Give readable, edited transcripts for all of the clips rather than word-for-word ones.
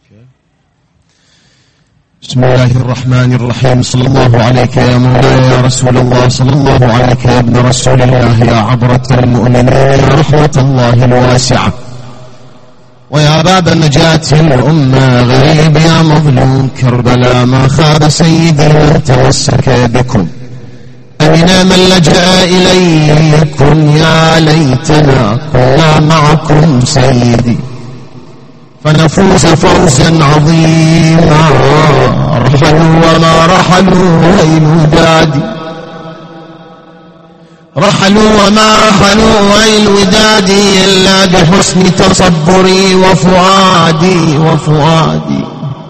بسم الله الرحمن الرحيم. صلى الله عليك يا مولاي يا رسول الله، صلى الله عليك يا ابن رسول الله، يا عبرة المؤمنين، يا رحمة الله الواسعة، ويا باب نجاة الأمة، غريب يا مظلوم كربلاء، ما خاب سيدي من تمسك بكم، أمنا من لجأ إليكم، يا ليتنا كنا معكم سيدي فنفوز فوزا عظيما. رحلوا وما رحلوا ويل ودادي، رحلوا وما رحلوا ويل ودادي، إلا بحسن تصبري وفؤادي وفؤادي.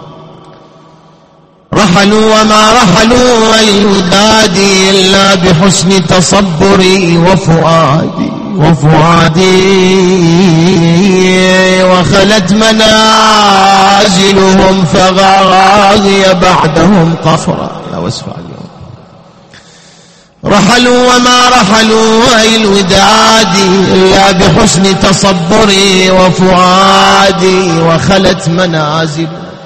رحلوا وما رحلوا ويل ودادي، إلا بحسن تصبري وفؤادي وفؤادي. وخلت منازلهم فغاغي بعدهم قفرا. يا وسفع اليوم. رحلوا وما رحلوا ويل ودادي، إلا بحسن تصبري وفؤادي. وخلت منازل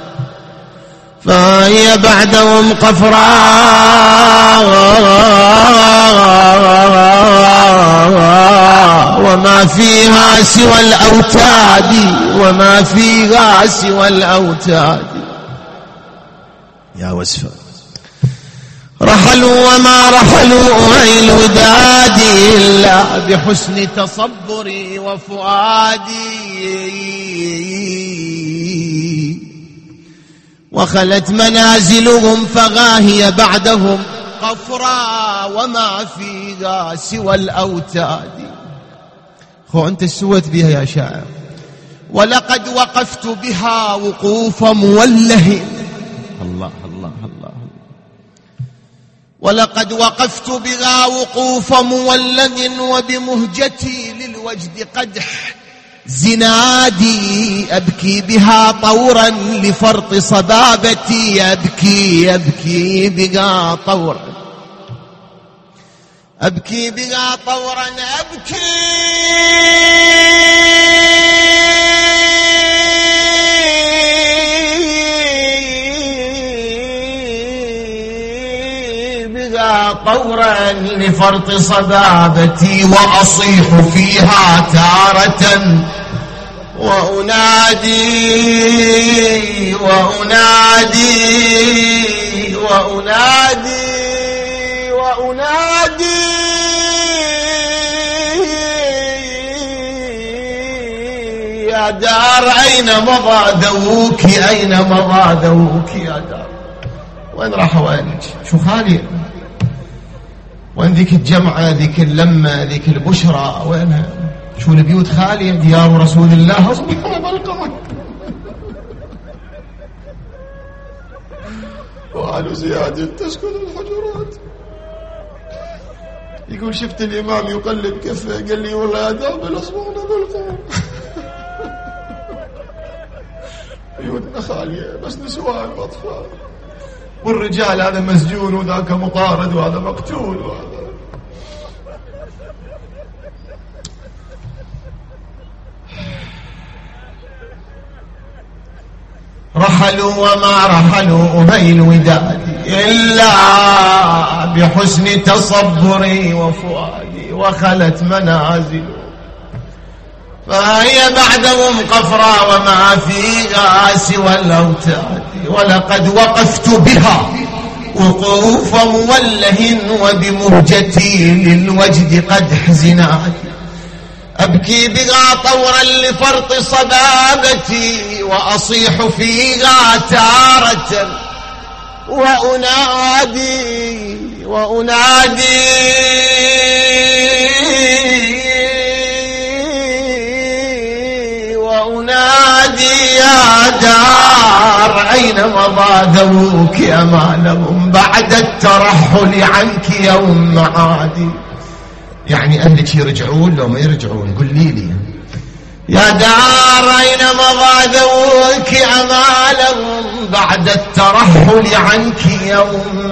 فهي بعدهم قفراء، وما فيها سوى الأوتاد، وما فيها سوى الأوتاد. يا وسفا. رحلوا وما رحلوا ويل ودادي، إلا بحسن تصبري وفؤادي. وخلت منازلهم فغاهي بعدهم قفرا، وما فيها سوى الأوتاد. خو أنت سوت بها يا شاعر. ولقد وقفت بها وقوف موله. الله الله الله. ولقد وقفت بها وقوف مولد، وبمهجتي للوجد قدح زنادي. أبكي بها طورا لفرط صبابتي، أبكي بها طورا، أبكي بها طورا، أبكي بها طورا لفرط صبابتي. وأصيح فيها تارة وأنادي وأنادي وأنادي وأنادي يا دار أين مضى ذوك، أين مضى ذوك يا دار. وين راح وينك؟ شو خالي؟ وين ذيك الجمعة، ذيك اللمة، ذيك البشرى، وينها؟ شو البيوت خالية؟ ديار رسول الله أصبحنا بالقمر. وآل زياد تسكن الحجرات. يقول شفت الإمام يقلب كفه، قال لي والله يا دابل أصبحنا بالقمر. بيوتنا خالية بس نسوان وأطفال، والرجال هذا مسجون وذاك مطارد وهذا مقتول وهذا. رحلوا وما رحلوا أبين ودادي، إلا بحسن تصبري وفؤادي. وخلت منازل فهي بعدهم قفرا، وما فيها سوى الأوتاد. ولقد وقفت بها وقوف موله، وبمهجتي للوجد قدح زنادي. أبكي بها طورا لفرط صبابتي، وأصيح فيها تارة وأنادي وأنادي وأنادي يا دار أين مضى ذوك أمالهم، بعد الترحل عنك يوم معادي. يعني أهلك يرجعون لو ما يرجعون؟ قولي لي يا دار أين مضى ذوك أمالهم، بعد الترحل عنك يوم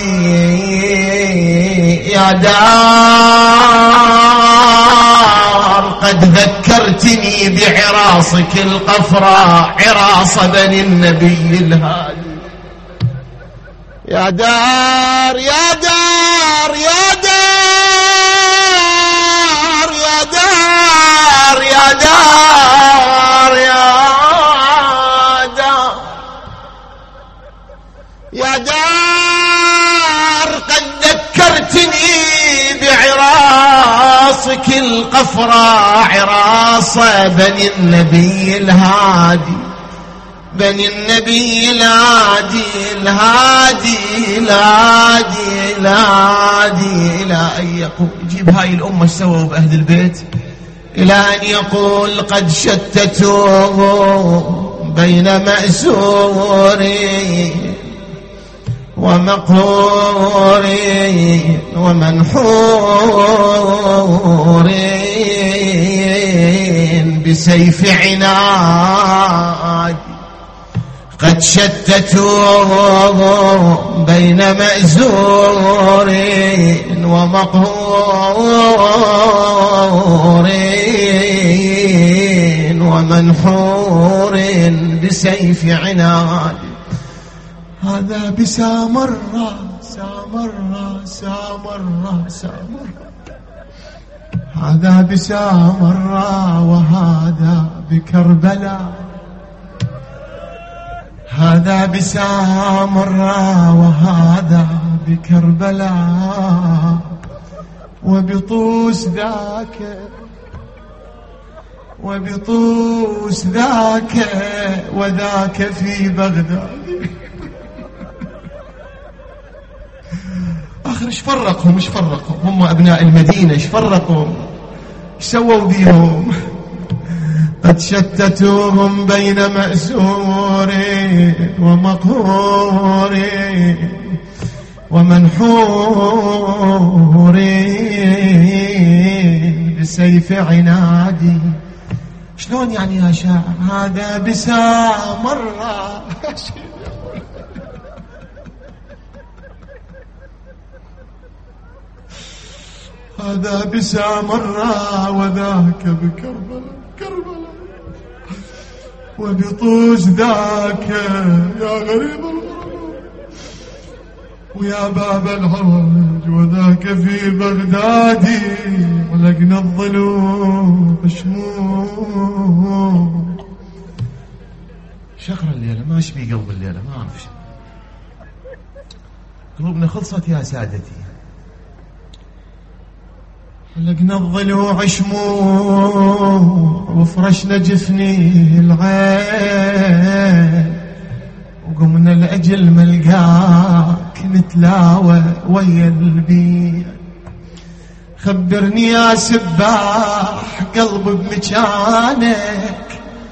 معادي. يا دار دار قد ذكرتني بعراصك القفراء عراص بني النبي الهادي. يا دار يا دار يا دار يا دار يا دار يا دار قد ذكرتني بعراصك القفراء عراص بني النبي الهادي بني النبي الهادي الهادي الهادي الهادي إلى أن يقول جيب هاي الأمة ايش سووا بأهل البيت إلى أن يقول قد شتتوه بين مأسور ومقهور ومنحور بسيف عناد قد شتتوه بين مأزور ومقهور ومنحور بسيف عناد. هذا بسامرة سامرة سامرة سامرة هذا بسامرة وهذا بكربلاء هذا بسامرة وهذا بكربلاء وبطوس ذاك وبطوس ذاك وذاك في بغداد. آخر ايش فرقهم هم أبناء المدينة ايش فرقهم ايش سووا بيهم. قد شتتوهم بين مأسور ومقهور ومنحور بسيف عنادي. شلون يعني يا شاعر؟ هذا بسامرة هذا بسامرة وذاك بكربلاء وبطوس ذاك يا غريب الغرب ويا باب العرج وذاك في بغدادي ولقنا الضلوع شموع. شخر الليلة ما اشبي قلب الليلة ما أعرف قلوبنا خلصت يا سادتي. لقنا الضلوع شموع وفرشنا جفني العين وقمنا لأجل ملقاك نتلاوى ويا البيت. خبرني يا سباح قلب بمكانك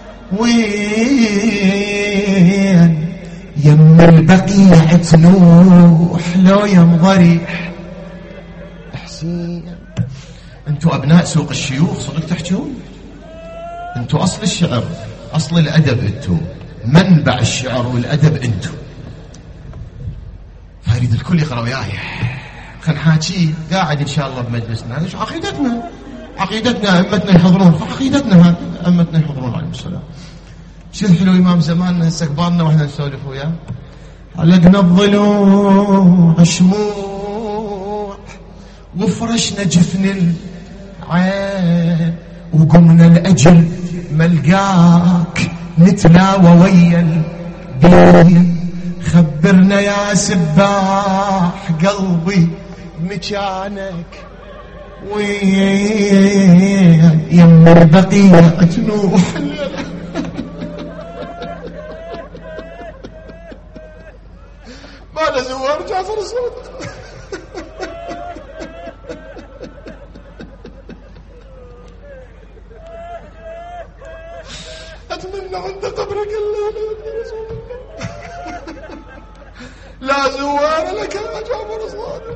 وين يم البقيع تنوح لو يم ضريح حسين. انتوا ابناء سوق الشيوخ صدق تحجون انتوا اصل الشعر اصل الادب انتوا منبع الشعر والادب انتوا. فاريد الكل يقرأ وياي خل حاكي قاعد ان شاء الله بمجلسنا. هذا عقيدتنا ائمتنا يحضرون عقيدتنا هذه ائمتنا يحضرون عليهم السلام. شو حلو امام زماننا هسه كبارنا واحنا نسولف وياه. علقنا الضلوع شموع وفرشنا جفن العين وقمنا لأجل ملقاك نتلاوى ويا البيت. خبرنا يا سباح قلبي مكانك وين يم البقية تنوح. ماذا زوار جعفر الصوت أتمنى عند قبرك الليلة يا رسول الله. لا زوار لك يا جعفر الصادق.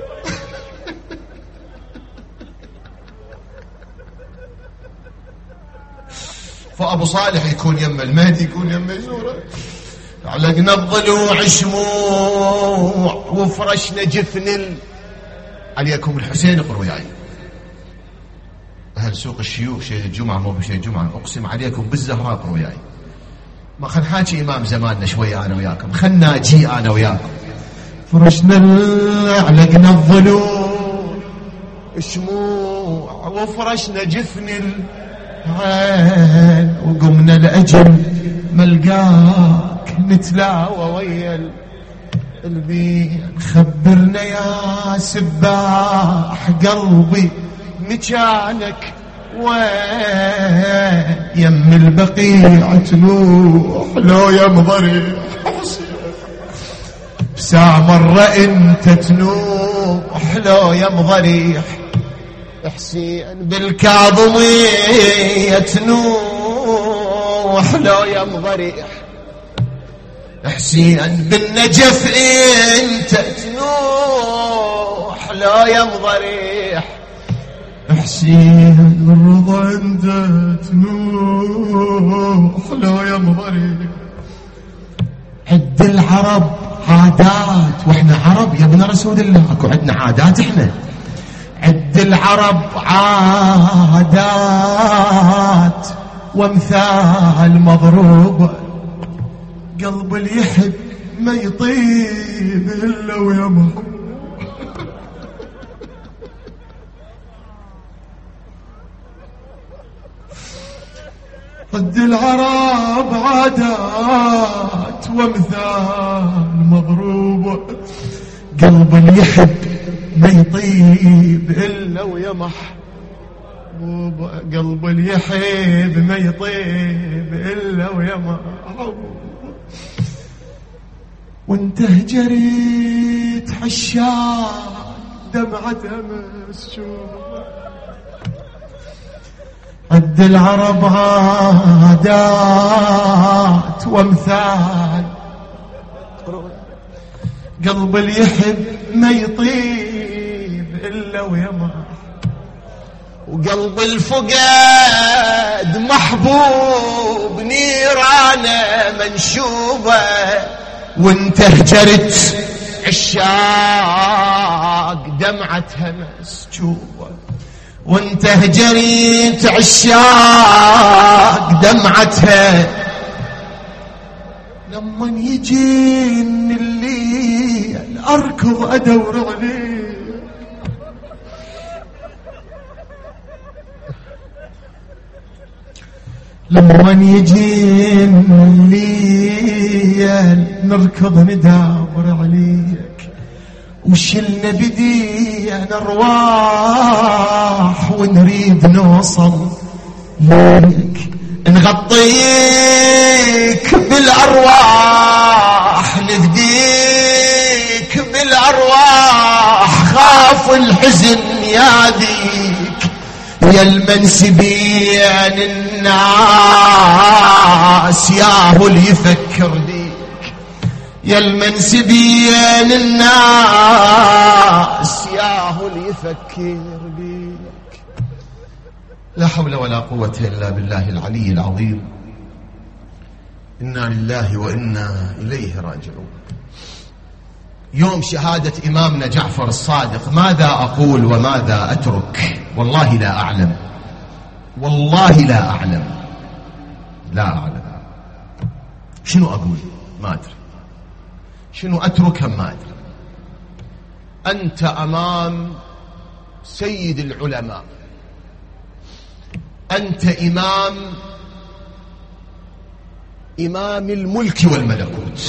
فأبو صالح يكون يم المهدي يكون يم يزوره. علقنا الضلوع شموع وفرشنا جفن عليكم الحسين اقروا وياي. أهل سوق الشيوخ شيء الجمعة مو بشيء الجمعة، أقسم عليكم بالزهراء وياي. ما خل نحاكي إمام زماننا شوية أنا وياكم، خلنا أجي أنا وياكم. فرشنا علقنا الظلوم شموع وفرشنا جفن العين، وقمنا لأجل ملقاك نتلاوى ويا البين. خبرنا يا سباح قلبي مكانك وين، يم البقيع تلوح لو يم ضريح بساعة مرة انت تنوح لو يم ضريح. حسين بالكاظمية تنوح لو يم ضريح. حسين بالنجف انت تنوح لو يم ضريح. حسين بالرضا انت تنوح لو يم ضريح. عد العرب عادات، واحنا عرب يا ابن رسول الله، اكو عندنا عادات احنا. عد العرب عادات وامثال مضروبة، قلب اللي يحب ما يطيب الا ويا محب. عد العرب عادات وامثال مضروبة، قلب اللي يحب ما يطيب إلا ويا محبوب. قلب اللي يحب ما يطيب إلا ويا محبوب. وانت هجريت عشاق دمعتها مسجوبة. عد العرب عادات وامثال، قلب اللي يحب ما يطيب إلا ويما. وقلب الفقاد محبوب نيرانه منشوبة. وانت هجرت عشاق دمعتها مسجوبة. وانت هجرت عشاق دمعتها. لما يجين الليل اركض ادور عليه. لما يجين الليل نركض ندور عليك. وشلنا بدينا ارواح ونريد نوصل ليك. نغطيك بالارواح نفديك بالارواح. خاف الحزن ياذيك يا المنسبين الناس، ياهو اللي يفكر بيك. يا المنسبين الناس ياهو اللي يفكر بيك. لا حول ولا قوة إلا بالله العلي العظيم. إنا لله وإنا إليه راجعون. يوم شهادة إمامنا جعفر الصادق ماذا أقول وماذا أترك؟ والله لا أعلم، والله لا أعلم، لا أعلم. شنو أقول ما أدري، شنو أترك ما أدري. أنت أمام سيد العلماء، أنت إمام الملك والملكوت،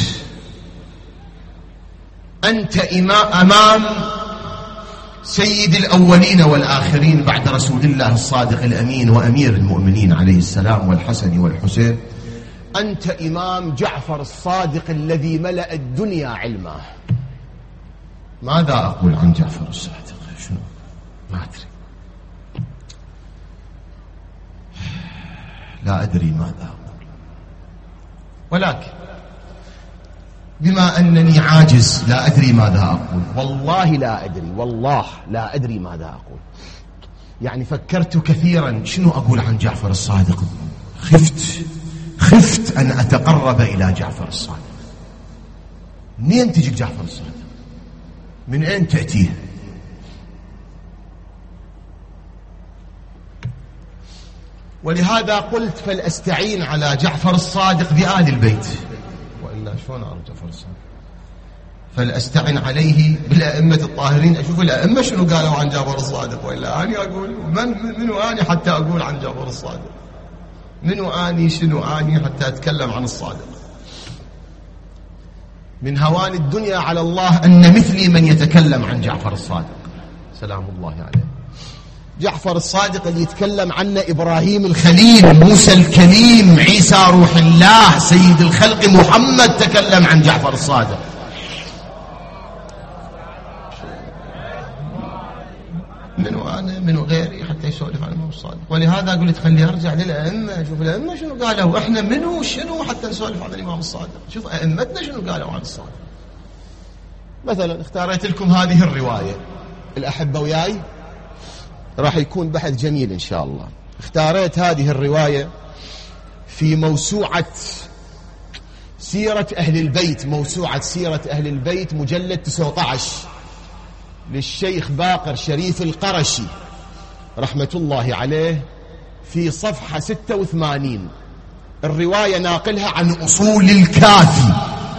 أنت أمام سيد الأولين والآخرين بعد رسول الله الصادق الأمين وأمير المؤمنين عليه السلام والحسن والحسين. أنت إمام جعفر الصادق الذي ملأ الدنيا علما. ماذا أقول عن جعفر الصادق؟ شنو؟ ما أدري، لا أدري ماذا أقول. ولكن بما أنني عاجز لا أدري ماذا أقول، والله لا أدري، والله لا أدري ماذا أقول. يعني فكرت كثيرا شنو أقول عن جعفر الصادق. خفت أن أتقرب إلى جعفر الصادق. منين تجيك جعفر الصادق؟ من أين تأتيه؟ ولهذا قلت فلأستعين على جعفر الصادق بآل البيت، وإلا شلون أعرف جعفر الصادق؟ فلأستعن عليه بالأئمة الطاهرين، أشوف الأئمة شنو قالوا عن جعفر الصادق، وإلا أنا أقول منو أني حتى أقول عن جعفر الصادق؟ منو أني شنو أني حتى أتكلم عن الصادق؟ من هوان الدنيا على الله أن مثلي من يتكلم عن جعفر الصادق سلام الله عليه. جعفر الصادق اللي يتكلم عنه إبراهيم الخليل، موسى الكليم، عيسى روح الله، سيد الخلق محمد تكلم عن جعفر الصادق. منو أنا منو غيري حتى يسولف عن الإمام الصادق؟ ولهذا قلت خلي أرجع للأئمة، شوف الأئمة شنو قالوا، إحنا منو شنو حتى نسولف عن الإمام الصادق؟ شوف أئمتنا شنو قالوا عن الصادق. مثلا اختاريت لكم هذه الرواية، الأحبة وياي راح يكون بحث جميل إن شاء الله. اختاريت هذه الرواية في موسوعة سيرة أهل البيت، موسوعة سيرة أهل البيت مجلد 19 للشيخ باقر شريف القرشي رحمة الله عليه، في صفحة 86. الرواية ناقلها عن أصول الكافي،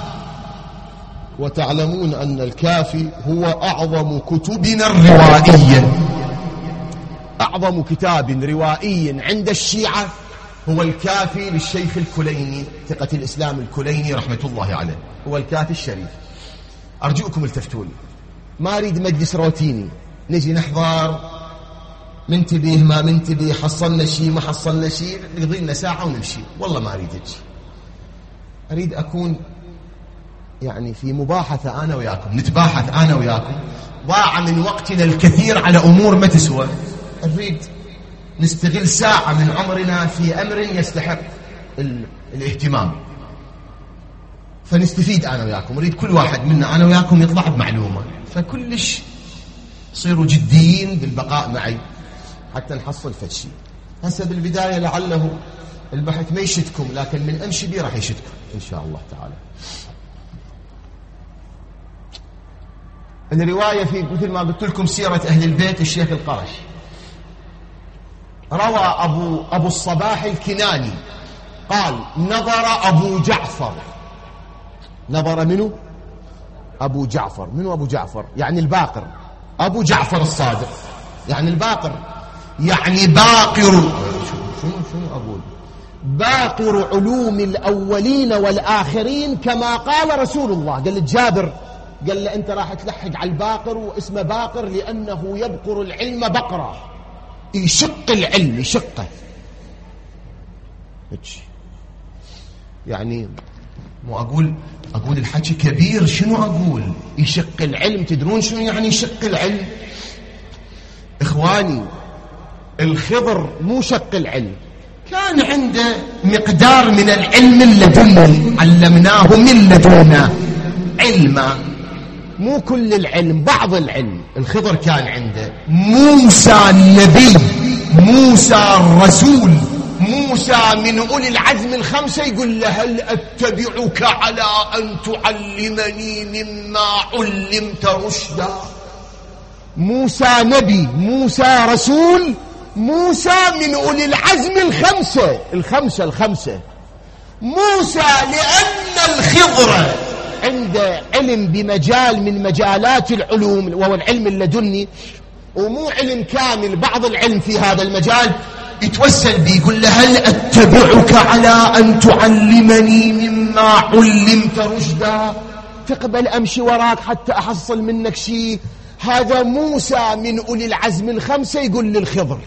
وتعلمون أن الكافي هو أعظم كتبنا الروائية. أعظم كتاب روائي عند الشيعة هو الكافي للشيخ الكليني ثقة الإسلام الكليني رحمة الله عليه، هو الكافي الشريف. أرجوكم التفتوا لي، ما أريد مجلس روتيني نجي نحضر منتبه ما منتبه، حصلنا شيء ما حصلنا شيء، نقضي لنا ساعة ونمشي. والله ما أريد أجي، أريد أكون يعني في مباحثة أنا وياكم، نتباحث أنا وياكم. ضاع من وقتنا الكثير على أمور ما تسوى، نريد نستغل ساعة من عمرنا في أمر يستحق الاهتمام، فنستفيد أنا وياكم. أريد كل واحد منا أنا وياكم يطلع بمعلومة، فكلش صيروا جديين بالبقاء معي حتى نحصل فشي. هسه بالبداية لعله البحث ما يشتكم، لكن من أمشي بي راح يشتكم إن شاء الله تعالى. الرواية في مثل ما قلت لكم سيرة أهل البيت الشيخ القرشي. روى أبو الصباح الكناني قال نظر أبو جعفر. نظر منه أبو جعفر. منه أبو جعفر؟ يعني الباقر. أبو جعفر الصادق يعني الباقر، يعني باقر. شنو أقول؟ باقر علوم الأولين والآخرين كما قال رسول الله. قال للجابر، قال له أنت راح تلحق على الباقر، واسمه باقر لأنه يبقر العلم بقرة، يشق العلم يشقه. يعني مو أقول الحكي كبير، شنو أقول؟ يشق العلم. تدرون شنو يعني يشق العلم؟ إخواني الخضر مو شق العلم، كان عنده مقدار من العلم اللدني، علمناه من لدنا علما، مو كل العلم، بعض العلم. الخضر كان عنده. موسى النبي، موسى الرسول، موسى من أولي العزم الخمسة، يقول له هل أتبعك على أن تعلمني مما علمت رشدا. موسى نبي، موسى رسول، موسى من أولي العزم الخمسة. موسى لأن الخضر عنده علم بمجال من مجالات العلوم وهو العلم اللدني، ومو علم كامل، بعض العلم في هذا المجال، يتوسل بي يقول له هل أتبعك على أن تعلمني مما علمت رشدا؟ تقبل أمشي وراك حتى أحصل منك شيء؟ هذا موسى من أولي العزم الخمسة يقول للخضر.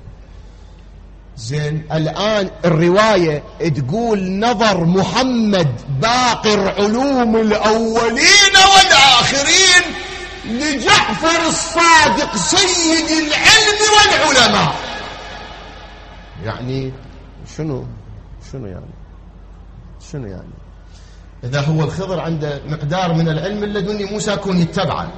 زين، الآن الرواية تقول نظر محمد باقر علوم الأولين والآخرين لجعفر الصادق سيد العلم والعلماء. يعني شنو يعني إذا هو الخضر عنده مقدار من العلم اللدني، موسى كون يتبعه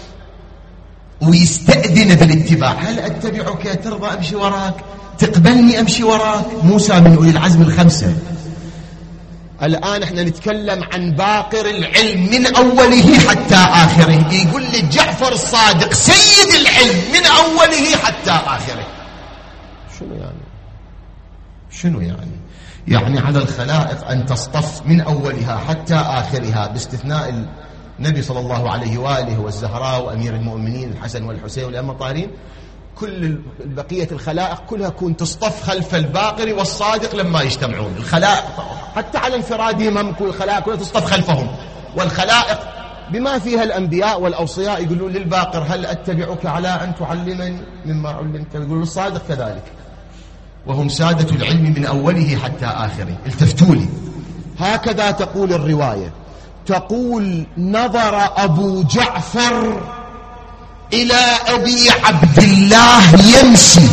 ويستأذن بالاتباع. هل أتبعك؟ ترضى أمشي وراك؟ تقبلني أمشي وراك؟ موسى من أولي العزم الخمسة. الآن احنا نتكلم عن باقر العلم من أوله حتى آخره. يقول لي جعفر الصادق سيد العلم من أوله حتى آخره. شنو يعني؟ شنو يعني على الخلائق أن تصطف من أولها حتى آخرها باستثناء النبي صلى الله عليه وآله والزهراء وأمير المؤمنين الحسن والحسين والأئمة الطاهرين، كل بقية الخلائق كلها كون تصطف خلف الباقر والصادق لما يجتمعون. الخلائق حتى على انفرادهم هم كل الخلائق كلها تصطف خلفهم، والخلائق بما فيها الأنبياء والأوصياء يقولون للباقر هل أتبعك على أن تعلمني مما علمت، يقولون الصادق كذلك، وهم سادة العلم من أوله حتى آخره. التفتوا لي، هكذا تقول الرواية، تقول نظر أبو جعفر إلى أبي عبد الله يمشي.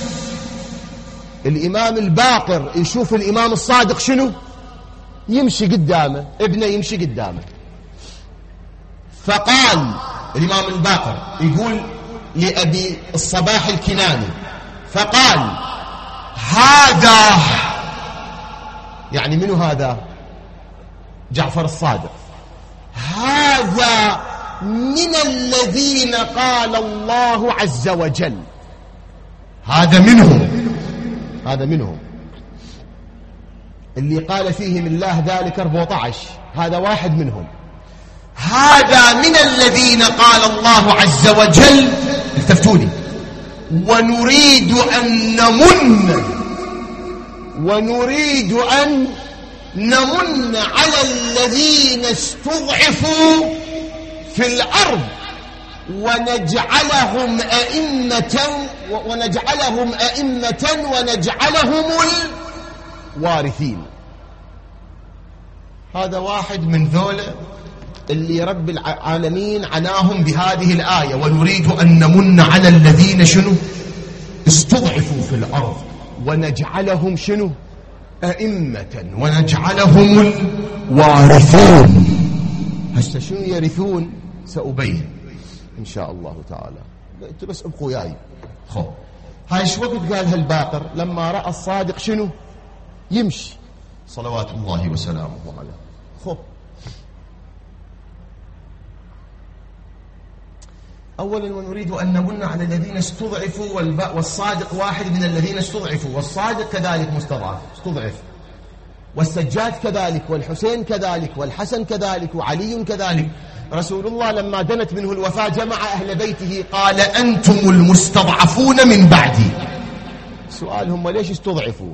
الإمام الباقر يشوف الإمام الصادق شنو؟ يمشي قدامه، ابنه يمشي قدامه. فقال الإمام الباقر يقول لأبي الصباح الكناني، فقال هذا، يعني منو هذا؟ جعفر الصادق. هذا من الذين قال الله عز وجل، هذا منهم اللي قال فيهم الله ذلك 14، هذا واحد منهم. هذا من الذين قال الله عز وجل، التفتوني، ونريد أن نمن على الذين استضعفوا في الأرض ونجعلهم أئمة ونجعلهم الوارثين. هذا واحد من ذولا اللي رب العالمين عناهم بهذه الآية، ونريد أن نمن على الذين شنو؟ استضعفوا في الأرض ونجعلهم شنو؟ أئمة ونجعلهم الوارثون. هسه شنو يرثون سأبين إن شاء الله تعالى، أنتوا بس ابقوا وياي. هاي شو وقت قالها الباقر؟ لما رأى الصادق شنو؟ يمشي صلوات الله وسلامه عليه. أولا ونريد أن نمن على الذين استضعفوا، والصادق واحد من الذين استضعفوا، والصادق كذلك مستضعف استضعف، والسجاد كذلك، والحسين كذلك، والحسن كذلك، وعلي كذلك. رسول الله لما دنت منه الوفاة جمع أهل بيته قال أنتم المستضعفون من بعدي. سؤال، هم ليش استضعفوا؟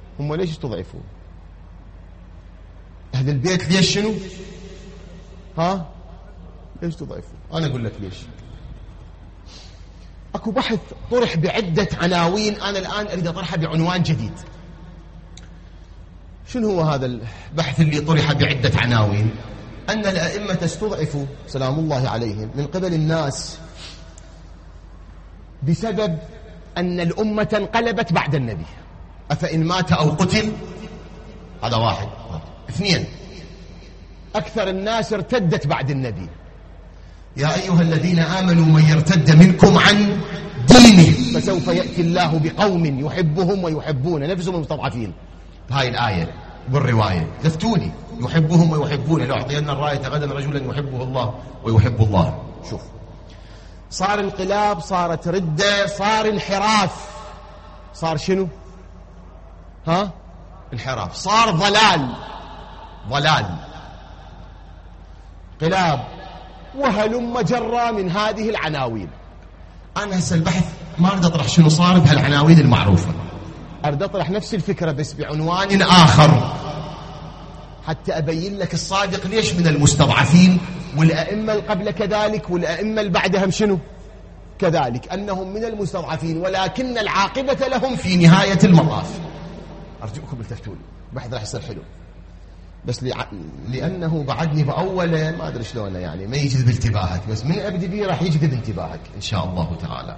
أهل البيت ليش شنو؟ ليش استضعفوا؟ أنا أقول لك ليش. أكو بحث طرح بعدة عناوين، أنا الآن أريد أطرحه بعنوان جديد. شنو هو هذا البحث اللي طرح بعدة عناوين؟ أن الأئمة استضعفوا سلام الله عليهم من قبل الناس بسبب أن الأمة انقلبت بعد النبي، أفإن مات أو قتل، هذا واحد. اثنين، أكثر الناس ارتدت بعد النبي، يا أيها الذين آمنوا من يرتد منكم عن دينه فسوف يأتي الله بقوم يحبهم ويحبون نفسهم المستضعفين. هاي الآية والرواية تفتوني، يحبهم ويحبون، لأعطين الراية غدا رجلا يحبه الله ويحب الله. شوف، صار انقلاب، صارت ردة، صار انحراف، صار شنو؟ انحراف، صار ضلال، انقلاب، وهلم جرى من هذه العناوين. أنا هسه البحث ما أريد أطرح شنو صار بهالعناوين المعروفة، أريد أطرح نفس الفكرة بس بعنوان آخر، حتى أبين لك الصادق ليش من المستضعفين، والأئمة قبل كذلك، والأئمة اللي بعدهم شنو كذلك، أنهم من المستضعفين، ولكن العاقبة لهم في نهاية المطاف. أرجوكم التفتون، البحث راح يصير حلو، بس لأنه بعدني بأوله ما أدري شلونه، يعني ما يجذب انتباهك، بس من أبدي بيه راح يجذب انتباهك إن شاء الله تعالى.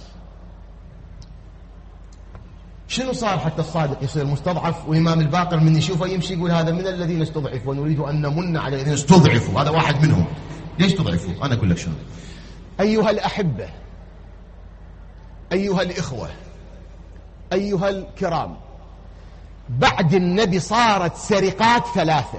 شنو صار حتى الصادق يصير مستضعف، وإمام الباقر من يشوفه يمشي يقول هذا من الذين استضعفوا ونريد أن نمن على الذين استضعفوا، هذا واحد منهم. ليش استضعفوا؟ أنا أقول لك شنو. أيها الأحبة، أيها الإخوة، أيها الكرام، بعد النبي صارت سرقات 3.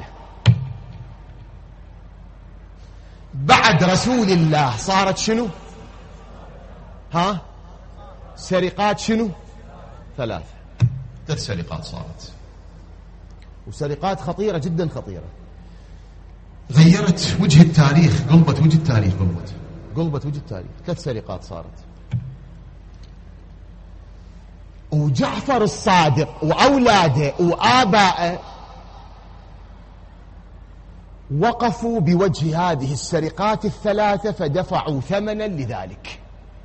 بعد رسول الله صارت شنو؟ سرقات شنو؟ 3. 3 سرقات صارت، وسرقات خطيرة جدا خطيرة، غيرت وجه التاريخ، قلبت وجه التاريخ، قلبت وجه التاريخ. 3 سرقات صارت. وجعفر الصادق وأولاده وآبائه وقفوا بوجه هذه السرقات ال3 فدفعوا ثمنا لذلك.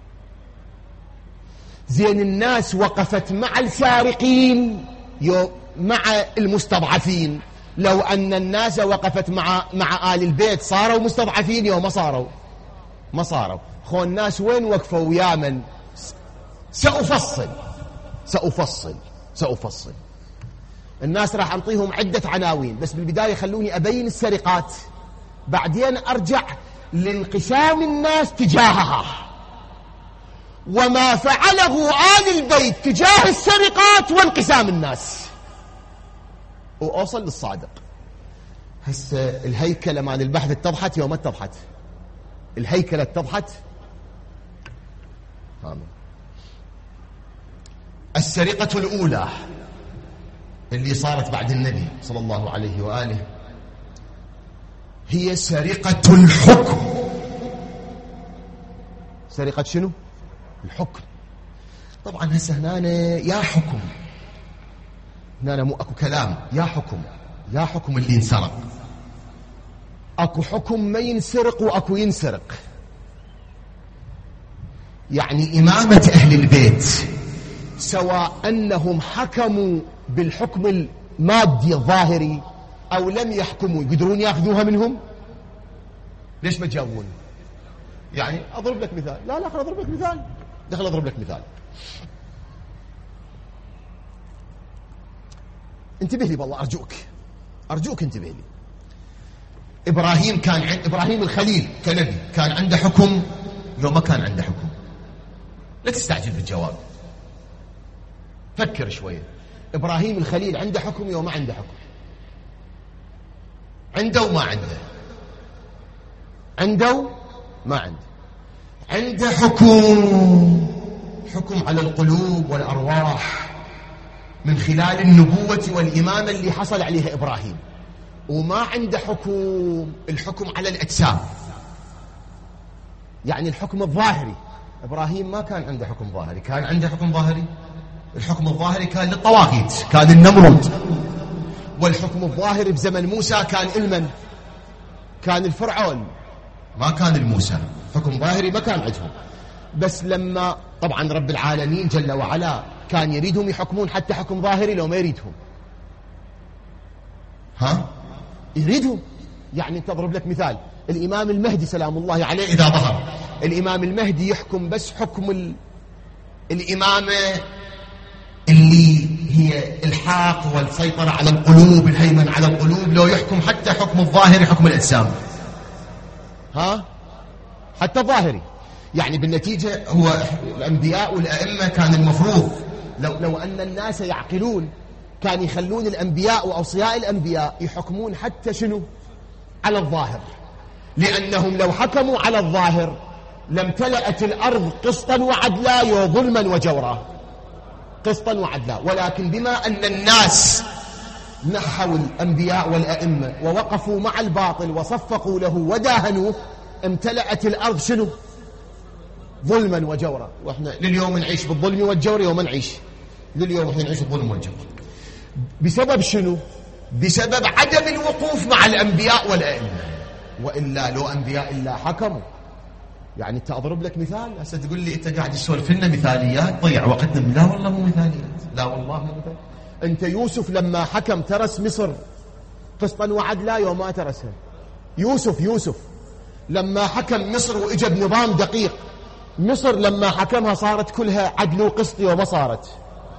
زين الناس وقفت مع السارقين مع المستضعفين. لو أن الناس وقفت مع آل البيت صاروا مستضعفين يوم ما صاروا. خو الناس وين وقفوا ويا من؟ سأفصل. الناس راح أنطيهم عدة عناوين، بس بالبداية خلوني أبين السرقات، بعدين أرجع لانقسام الناس تجاهها وما فعله آل البيت تجاه السرقات وانقسام الناس، وأوصل للصادق. هسه الهيكلة مال البحث اتضحت يوم اتضحت، الهيكلة اتضحت. السرقة الأولى اللي صارت بعد النبي صلى الله عليه وآله هي سرقة الحكم. سرقة شنو؟ الحكم. طبعا هسه هنا يا حكم، هنا مو اكو كلام، يا حكم اللي انسرق. اكو حكم ما ينسرق واكو ينسرق. يعني إمامة أهل البيت سواء أنهم حكموا بالحكم المادي الظاهري أو لم يحكموا، يقدرون يأخذوها منهم؟ ليش ما تجاوبون؟ يعني أضرب لك مثال. لا خل أضرب لك مثال. دخل أضرب لك مثال. انتبه لي والله، أرجوك انتبه لي. إبراهيم الخليل كنبي كان عنده حكم يوم ما كان عنده حكم. لا تستعجل بالجواب، فكر شوية. إبراهيم الخليل عنده حكم يوم ما عنده حكم؟ عنده وما عنده. عنده ما عنده. عنده حكم على القلوب والأرواح من خلال النبوة والإمامة اللي حصل عليها إبراهيم. وما عنده الحكم على الأجسام، يعني الحكم الظاهري. إبراهيم ما كان عنده حكم ظاهري. كان عنده حكم ظاهري. الحكم الظاهري كان للطواغيت، كان النمرود. والحكم الظاهري بزمن موسى كان المن؟ كان الفرعون، ما كان الموسى. حكم ظاهري ما كان عندهم. بس لما طبعا رب العالمين جل وعلا كان يريدهم يحكمون حتى حكم ظاهري، لو ما يريدهم يريدهم. يعني تضرب لك مثال، الإمام المهدي سلام الله عليه إذا ظهر، الإمام المهدي يحكم بس حكم الإمامة اللي هي الحاق والسيطرة على القلوب، الهيمن على القلوب. لو يحكم حتى حكم الظاهري، حكم الأجسام، حتى ظاهري. يعني بالنتيجة هو الأنبياء والأئمة كان المفروض لو أن الناس يعقلون كان يخلون الأنبياء وأوصياء الأنبياء يحكمون حتى شنو؟ على الظاهر. لأنهم لو حكموا على الظاهر لامتلأت الأرض قسطا وعدلا وظلما وجورا، قسطا وعدلا. ولكن بما أن الناس نحوا الأنبياء والأئمة ووقفوا مع الباطل وصفقوا له وداهنوه، امتلأت الأرض شنو؟ ظلما وجورا. وإحنا لليوم نعيش بالظلم والجور. يوم نعيش لليوم إحنا نعيش بالظلم والجور. بسبب شنو؟ بسبب عدم الوقوف مع الأنبياء والأئمة. وإلا لو أنبياء إلا حكموا. يعني أنت أضرب لك مثال. هسه تقول لي أنت قاعد تسولف لنا مثاليات، ضيع وقتنا. لا والله مو مثاليات، لا والله مو مثاليات. أنت يوسف لما حكم ترس مصر قسطا وعدلا يوم ما ترسها. يوسف لما حكم مصر وإجا بنظام دقيق، مصر لما حكمها صارت كلها عدل وقسط وما صارت.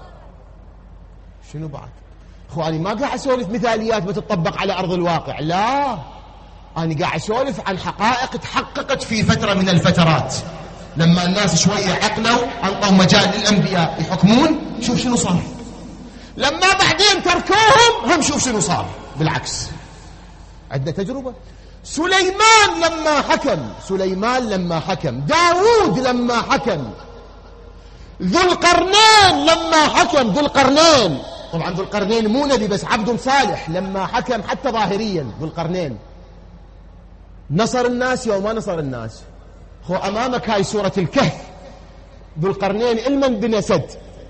شنو بعد؟ اخواني ما قاعد اسولف مثاليات بتطبق على ارض الواقع، لا، انا قاعد اسولف عن حقائق تحققت في فتره من الفترات لما الناس شويه عقلوا، انطوا مجال للانبياء يحكمون. شوف شنو صار. لما بعدين تركوهم هم شوف شنو صار. بالعكس عندنا تجربه. سليمان لما حكم، داود لما حكم، ذو القرنين لما حكم، ذو القرنين طبعا ذو القرنين مو نبي بس عبد صالح، لما حكم حتى ظاهريا ذو القرنين نصر الناس يوم ما نصر الناس. خو أمامك هاي سورة الكهف، ذو القرنين المن بنى سد،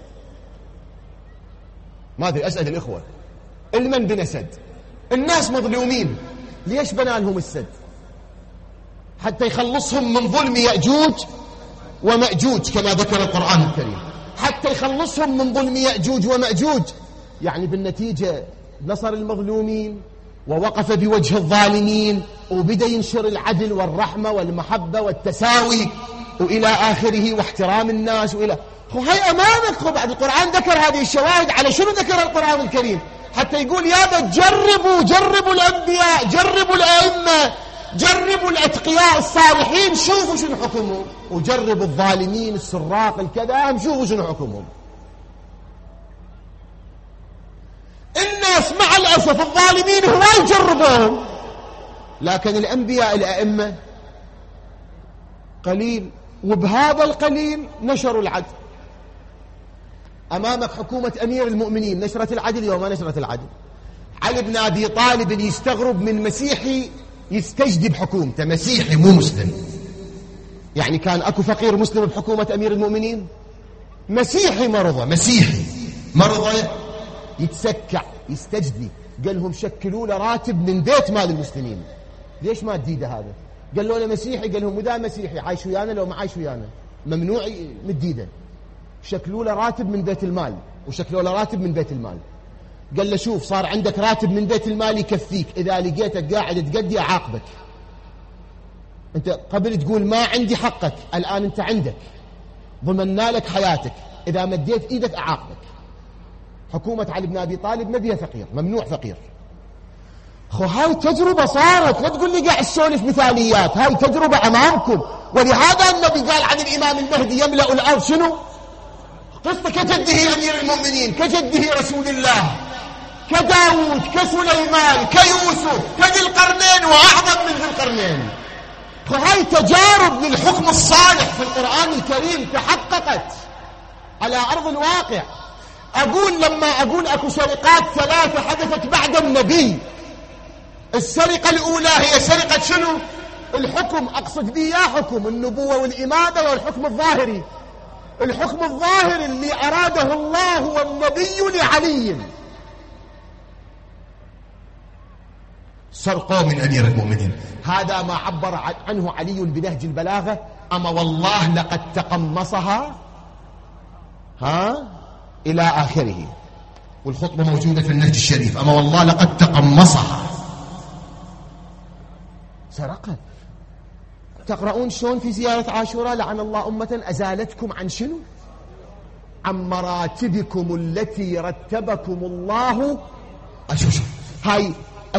ما أدري أسأل الإخوة، المن بنى سد، الناس مظلومين، ليش بنى لهم السد؟ حتى يخلصهم من ظلم يأجوج ومأجوج كما ذكر القرآن الكريم، حتى يخلصهم من ظلم يأجوج ومأجوج، يعني بالنتيجة نصر المظلومين ووقف بوجه الظالمين وبدأ ينشر العدل والرحمة والمحبة والتساوي وإلى آخره واحترام الناس وإلى هاي أمامك. بعد القرآن ذكر هذه الشواهد، على شنو ذكر القرآن الكريم؟ حتى يقول يا جربوا الأنبياء، جربوا الأئمة، جربوا الأتقياء الصالحين، شوفوا شنو حكمهم، وجربوا الظالمين السراق الكذا شوفوا شنو حكمهم. الناس مع الأسف الظالمين هو يجربهم، لكن الأنبياء الأئمة قليل، وبهذا القليل نشروا العدل. أمامك حكومة أمير المؤمنين نشرت العدل يوم ما نشرت العدل. علي بن أبي طالب يستغرب من مسيحي يستجدب حكومته، مسيحي مو مسلم، يعني كان أكو فقير مسلم بحكومة أمير المؤمنين؟ مسيحي مرضى يتسكع يستجدي. قال لهم شكلوا له راتب من بيت مال المسلمين. ليش ما تديده هذا؟ قال له أنا مسيحي. قال لهم مدام مسيحي عايش ويانا لو ما عايش ويانا ممنوع مديده. شكلوا له راتب من بيت المال، وشكلوا له راتب من بيت المال. قال له شوف صار عندك راتب من بيت المال يكفيك، إذا لقيتك قاعد تقدي أعاقبك. أنت قبل تقول ما عندي حقك، الآن أنت عندك، ضمننا لك حياتك، إذا مديت إيدك أعاقبك. حكومة علي بن أبي طالب ما بيها فقير، ممنوع فقير. هاي تجربة صارت، لا تقول لي قاعد تسولف مثاليات، هاي تجربة أمامكم. ولهذا النبي قال عن الإمام المهدي يملأ الأرض شنو؟ قصة كجده أمير المؤمنين، كجده رسول الله، كداود، كسليمان، كيوسف، كذي القرنين وأعظم من ذي القرنين. فهاي تجارب للحكم الصالح في القرآن الكريم تحققت على أرض الواقع. لما أقول أكو سرقات 3 حدثت بعد النبي. السرقة الأولى هي سرقة شنو؟ الحكم، أقصد بها حكم النبوة والإمامة والحكم الظاهري. الحكم الظاهري اللي أراده الله والنبي لعلي، سرقوا من أمير المؤمنين. هذا ما عبر عنه علي بنهج البلاغة: أما والله لقد تقمصها إلى آخره. والخطبة موجودة في النهج الشريف: أما والله لقد تقمصها. سرقت. تقرؤون شلون في زيارة عاشوراء: لعن الله أمة أزالتكم عن شنو؟ عن مراتبكم التي رتبكم الله. شوف هاي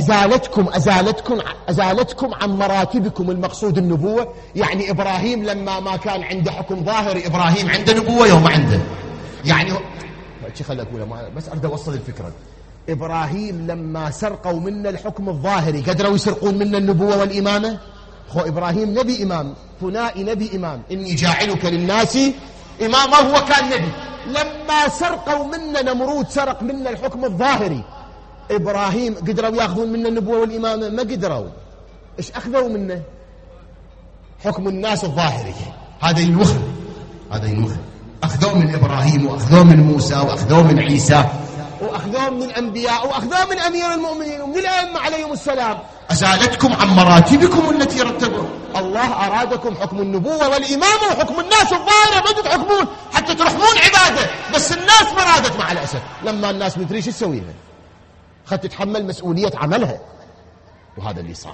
أزالتكم عن مراتبكم. المقصود النبوة، يعني إبراهيم لما ما كان عنده حكم ظاهري، إبراهيم عنده نبوة يوم عنده، يعني خليني أقولها بس أريد أوصل الفكرة. إبراهيم لما سرقوا منا الحكم الظاهري قدروا يسرقون منا النبوة والإمامة؟ إبراهيم نبي إمام، ثنائي نبي إمام، إني جاعلك للناس إماما، هو كان نبي. لما سرقوا منا، نمرود سرق منا الحكم الظاهري، إبراهيم قدروا يأخذون منا النبوة والإمامة؟ ما قدروا. إيش أخذوا منا؟ حكم الناس الظاهري. هذا ينوخ. أخذوا من إبراهيم، وأخذوا من موسى، وأخذوا من عيسى، وأخذوا من الأنبياء، وأخذوا من أمير المؤمنين ومن الأئمة عليهم السلام. أزالتكم عن مراتبكم التي رتبوا. الله أرادكم حكم النبوة والإمامة وحكم الناس الظاهرة، ما تحكمون حتى ترحمون عبادة، بس الناس ما رادت مع الأسف. لما الناس مدري شو تسويها، خد تتحمل مسؤولية عملها، وهذا اللي صار.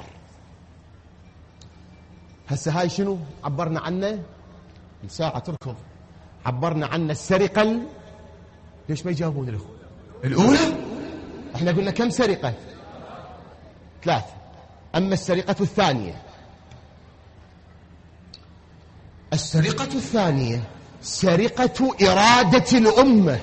هسه هاي شنو عبرنا عنه؟ الساعة تركض. عبرنا عنه السرقة ليش ما يجاوبون الأخوة؟ الأولى احنا قلنا كم سرقة؟ 3. أما السرقة الثانية سرقة إرادة الأمة.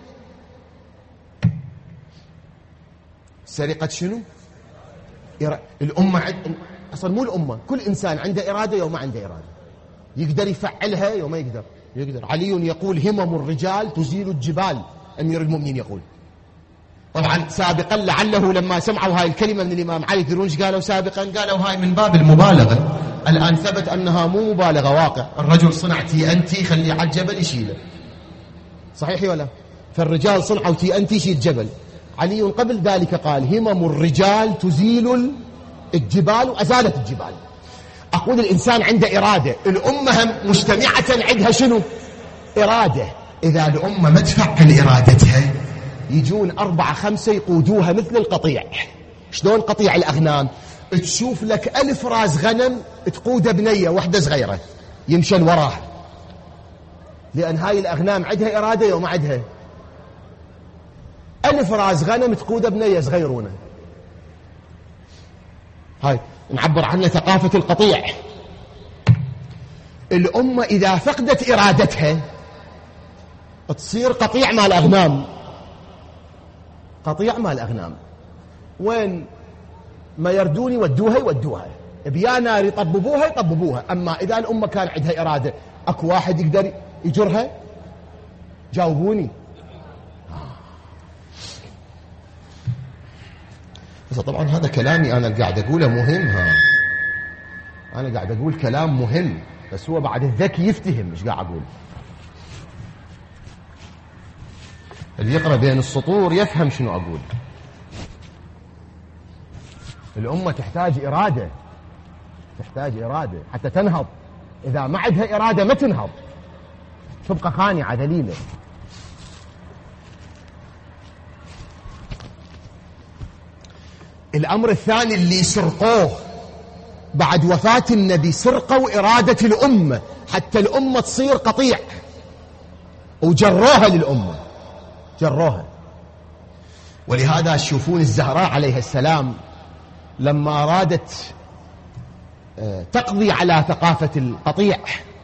سرقة شنو؟ الأمة أصلا مو الأمة، كل إنسان عنده إرادة يوم ما عنده إرادة، يقدر يفعلها يوم ما يقدر. يقدر. علي يقول همم الرجال تزيل الجبال، أمير المؤمنين يقول. طبعا سابقا لعله لما سمعوا هاي الكلمة من الإمام علي تدرون ايش قالوا سابقا؟ قالوا هاي من باب المبالغة. الآن ثبت أنها مو مبالغة، واقع. الرجل صنع TNT خليه على الجبل يشيله، صحيح ولا؟ فالرجال صنعوا TNT يشيل جبل. علي قبل ذلك قال همم الرجال تزيل الجبال، وأزالت الجبال. أقول الإنسان عنده إرادة. الأمة مجتمعة عندها شنو؟ إرادة. إذا الأمة ما تفعل إرادتها يجون 4 5 يقودوها مثل القطيع. شلون قطيع الأغنام؟ تشوف لك 1000 راس غنم تقودها بنية واحدة صغيرة يمشن وراها، لأن هاي الأغنام عندها إرادة وما عندها. 1000 راس غنم تقودها بنية صغيرونة. هاي نعبر عنها ثقافة القطيع. الأمة إذا فقدت إرادتها تصير قطيع مال أغنام، قطيع مال أغنام. وين ما يردون يودوها، بيا نار يطببوها. أما إذا الأمة كان عندها إرادة، أكو واحد يقدر يجرها؟ جاوبوني. بس طبعا هذا كلامي أنا قاعد أقوله مهم. أنا قاعد أقول كلام مهم، بس هو بعد الذكي يفتهم مش قاعد أقول. اللي يقرأ بين السطور يفهم شنو أقول. الأمة تحتاج إرادة، تحتاج إرادة حتى تنهض. إذا ما عندها إرادة ما تنهض، تبقى خانعة ذليلة. الأمر الثاني اللي سرقوه بعد وفاة النبي، سرقوا إرادة الأمة حتى الأمة تصير قطيع، وجروها للأمة، جروها. ولهذا تشوفون الزهراء عليها السلام لما أرادت تقضي على ثقافة القطيع،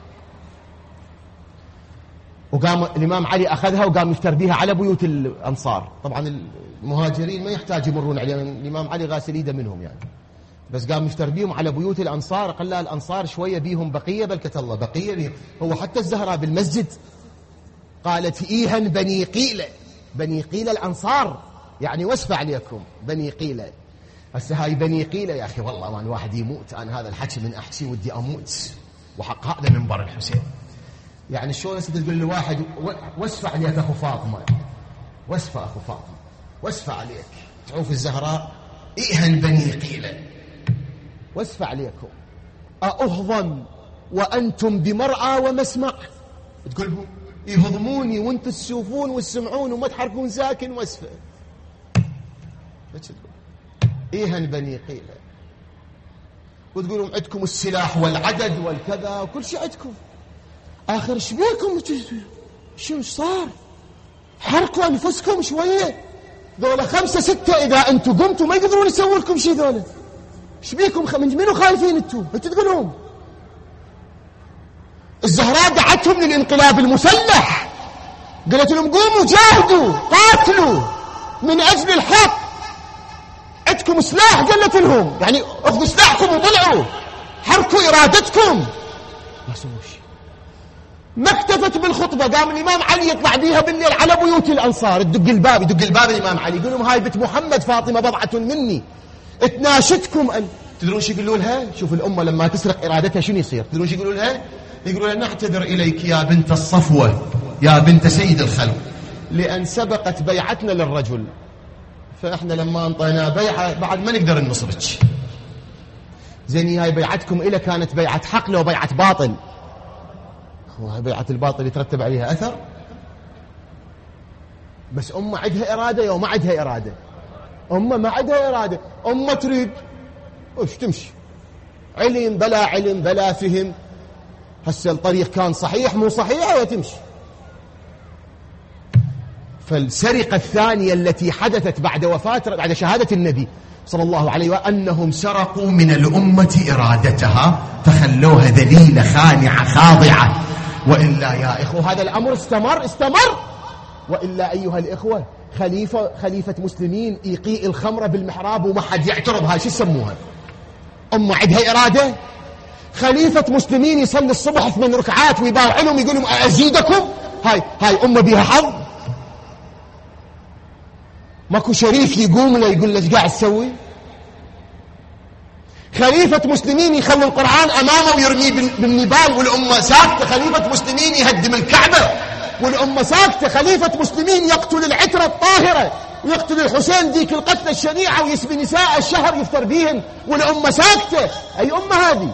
وقام الإمام علي أخذها وقام يفتر بها على بيوت الأنصار. طبعا المهاجرين ما يحتاج يمرون عليهم، الإمام علي غاسل يده منهم يعني، بس قام يفتر بيهم على بيوت الأنصار. قال لا الأنصار شوية بيهم بقية، بلكة الله بقية بيهم. هو حتى الزهراء بالمسجد قالت إيهن بني قيلة، بني قيلة الأنصار، يعني وسف عليكم بني قيلة. هسه هاي بني قيلة يا أخي والله ما الواحد يموت. أنا هذا الحكي من أحكي ودي أموت، وحق هذا منبر الحسين. يعني شلون تقول لواحد وسف عليك أخو فاطمة، وسف أخو فاطمة، وسف عليك. تعوف الزهراء إيهن بني قيلة، وسف عليكم. أهضم وأنتم بمرأى ومسمع. تقولهم يهضموني وانتم تشوفون وتسمعون وما تحركون ساكن، وسفه. إيهن بني قيلة. وتقولون عندكم السلاح والعدد والكذا وكل شيء عندكم. آخر شبيكم؟ شو صار؟ حركوا أنفسكم شوية. ذولا 5 6 إذا أنتم قمتوا ما يقدرون يسوون لكم شيء. ذولا شبيكم؟ منو خايفين انتم تقولون؟ الزهراء دعتهم للانقلاب المسلح، قالت لهم قوموا جاهدوا قاتلوا من أجل الحق. عندكم سلاح؟ قالت لهم يعني اخذوا سلاحكم وطلعوا، حركوا إرادتكم. ما سووا شيء. ما اكتفت بالخطبة، قام الإمام علي يطلع بيها بالليل على بيوت الأنصار، يدق الباب الإمام علي يقول لهم هاي بنت محمد فاطمة بضعة مني، اتناشدكم أن. تدرون شو يقولوا لها؟ شوف الأمة لما تسرق إرادتها شنو يصير؟ تدرون شو يقولوا لها؟ يقولوا لها نعتذر إليك يا بنت الصفوة، يا بنت سيد الخلق، لأن سبقت بيعتنا للرجل، فإحنا لما انطينا بيعة بعد ما نقدر ننصرك. زين هاي بيعتكم إلى كانت بيعة حق لو بيعة باطل. هو بيعة الباطل يترتب عليها أثر. بس أمة عندها إرادة يوم ما عندها إرادة. أمة ما عندها إرادة، أمة تريد وش تمشي، علم بلا علم بلا فهم. هسه الطريق كان صحيح مو صحيح وتمشي. فالسرقة الثانية التي حدثت بعد شهادة النبي صلى الله عليه وسلم أنهم سرقوا من الأمة إرادتها، فخلوها ذليلة خانعة خاضعة. وإلا يا إخوة هذا الأمر استمر. وإلا أيها الإخوة خليفة مسلمين يقيء الخمر بالمحراب وما حد يعترض، هاي شو يسموها؟ أمة عندها إرادة؟ خليفة مسلمين يصلي الصبح 8 ركعات ويباوع لهم يقول لهم أزيدكم؟ هاي أمة بيها حظ؟ ماكو شريف يقوم له يقول له ايش قاعد تسوي؟ خليفة مسلمين يخلي القرآن أمامه ويرميه بالنبال والأمة ساكتة. خليفة مسلمين يهدم الكعبة والأمة ساكتة. خليفة مسلمين يقتل العترة الطاهرة ويقتل الحسين ذيك القتلة الشنيعة ويسبي نساء الشهر يفتر بيهن والأمة ساكتة. أي أمة هذه؟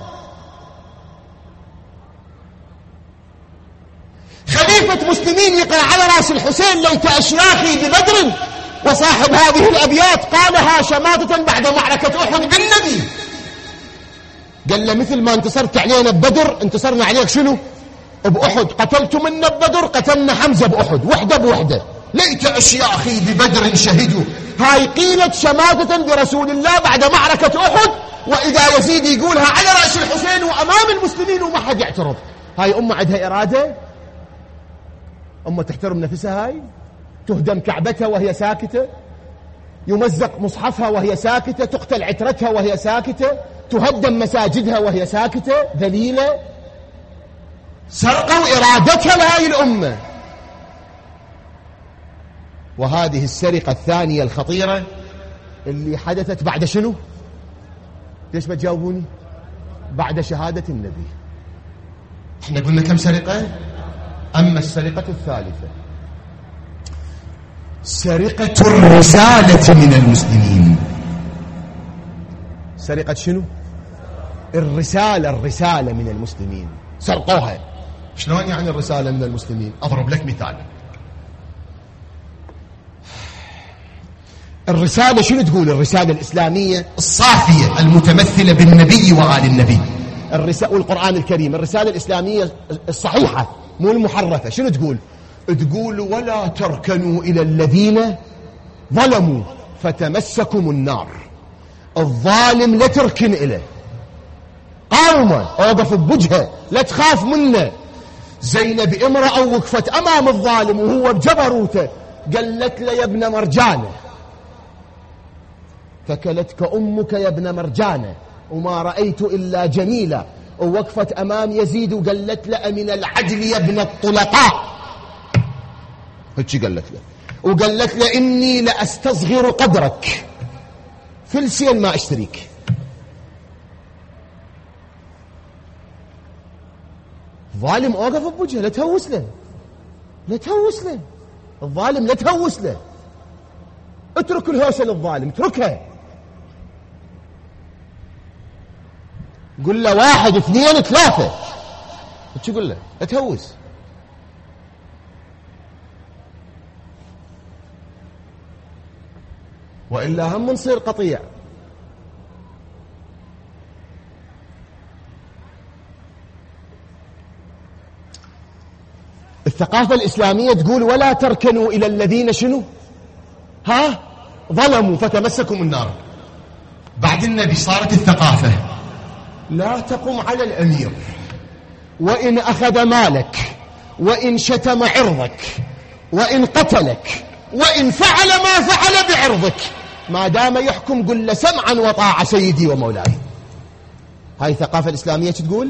خليفة مسلمين يقرأ على رأس الحسين ليت أشياخي ببدر، وصاحب هذه الأبيات قالها شماتة بعد معركة أحد بالنبي. قال له مثل ما انتصرت علينا ببدر انتصرنا عليك شنو؟ بأحد. قتلت منا ببدر قتلنا حمزة بأحد، وحدة بوحدة. ليت أشياخي ببدر شهدوا. هاي قيلت شماتة برسول الله بعد معركة أحد، وإذا يزيد يقولها على رأس الحسين وأمام المسلمين وما حد يعترض. هاي أمة عندها إرادة؟ أمة تحترم نفسها؟ هاي تهدم كعبتها وهي ساكتة، يمزق مصحفها وهي ساكتة، تقتل عترتها وهي ساكتة، تهدم مساجدها وهي ساكتة، ذليلة. سرقوا إرادتها لهذه الأمة. وهذه السرقة الثانية الخطيرة اللي حدثت بعد شنو؟ ليش ما تجاوبوني؟ بعد شهادة النبي. احنا قلنا كم سرقة؟ أما السرقة الثالثة سرقة الرسالة من المسلمين. سرقة شنو؟ الرسالة من المسلمين، سرقوها. شلون يعني الرسالة من المسلمين؟ أضرب لك مثال. الرسالة شنو تقول؟ الرسالة الإسلامية الصافية المتمثلة بالنبي وآل النبي. والقرآن الكريم. الرسالة الإسلامية الصحيحة مو المحرفة شنو تقول؟ تقول ولا تركنوا إلى الذين ظلموا فتمسكم النار. الظالم لا تركن إليه، قاومه، اوقف بوجهه، لا تخاف منه. زينب امرأة وقفت أمام الظالم وهو بجبروته قالت له يا ابن مرجانة، ثكلتك أمك يا ابن مرجانة وما رأيت إلا جميلة. ووقفت أمام يزيد وقالت له من العدل يا ابن الطلقاء، هيك قالت له. وقالت له إني لأستصغر قدرك، فلسين ما أشتريك. ظالم أوقف بوجهه، لا تهوس له، لا تهوس له. الظالم لا تهوس له، اترك الهوسة للظالم، اتركها. قل له 1 2 3، شو قل له؟ لا تهوس. وإلا هم نصير قطيع. الثقافة الإسلامية تقول ولا تركنوا إلى الذين شنو؟ ظلموا فتمسكم النار. بعد النبي صارت الثقافة لا تقم على الأمير وإن أخذ مالك، وإن شتم عرضك، وإن قتلك، وإن فعل ما فعل بعرضك، ما دام يحكم قل له سمعا وطاعة سيدي ومولاي. هاي الثقافة الإسلامية تقول؟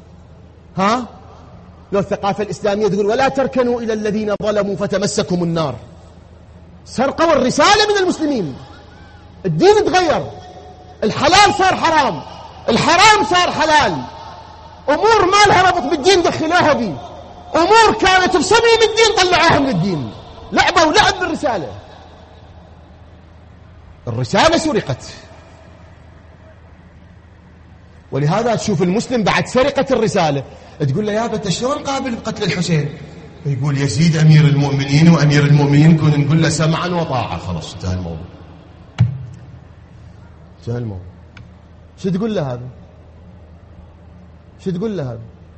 لو الثقافة الإسلامية تقول ولا تركنوا إلى الذين ظلموا فتمسكم النار، سرقوا الرسالة من المسلمين. الدين تغير، الحلال صار حرام، الحرام صار حلال. أمور ما لها ربط بالدين دخلوها بي، أمور كانت بصميم الدين طلعوها من الدين، لعبوا ولعب بالرسالة. الرسالة سرقت. ولهذا تشوف المسلم بعد سرقة الرسالة تقول له يا بنت شلون قابل بقتل الحسين؟ يقول يزيد أمير المؤمنين، وأمير المؤمنين كنا نقول له سمعا وطاعة. خلاص انتهى الموضوع، انتهى الموضوع. شو تقول له هذا؟ شو تقول له هذا؟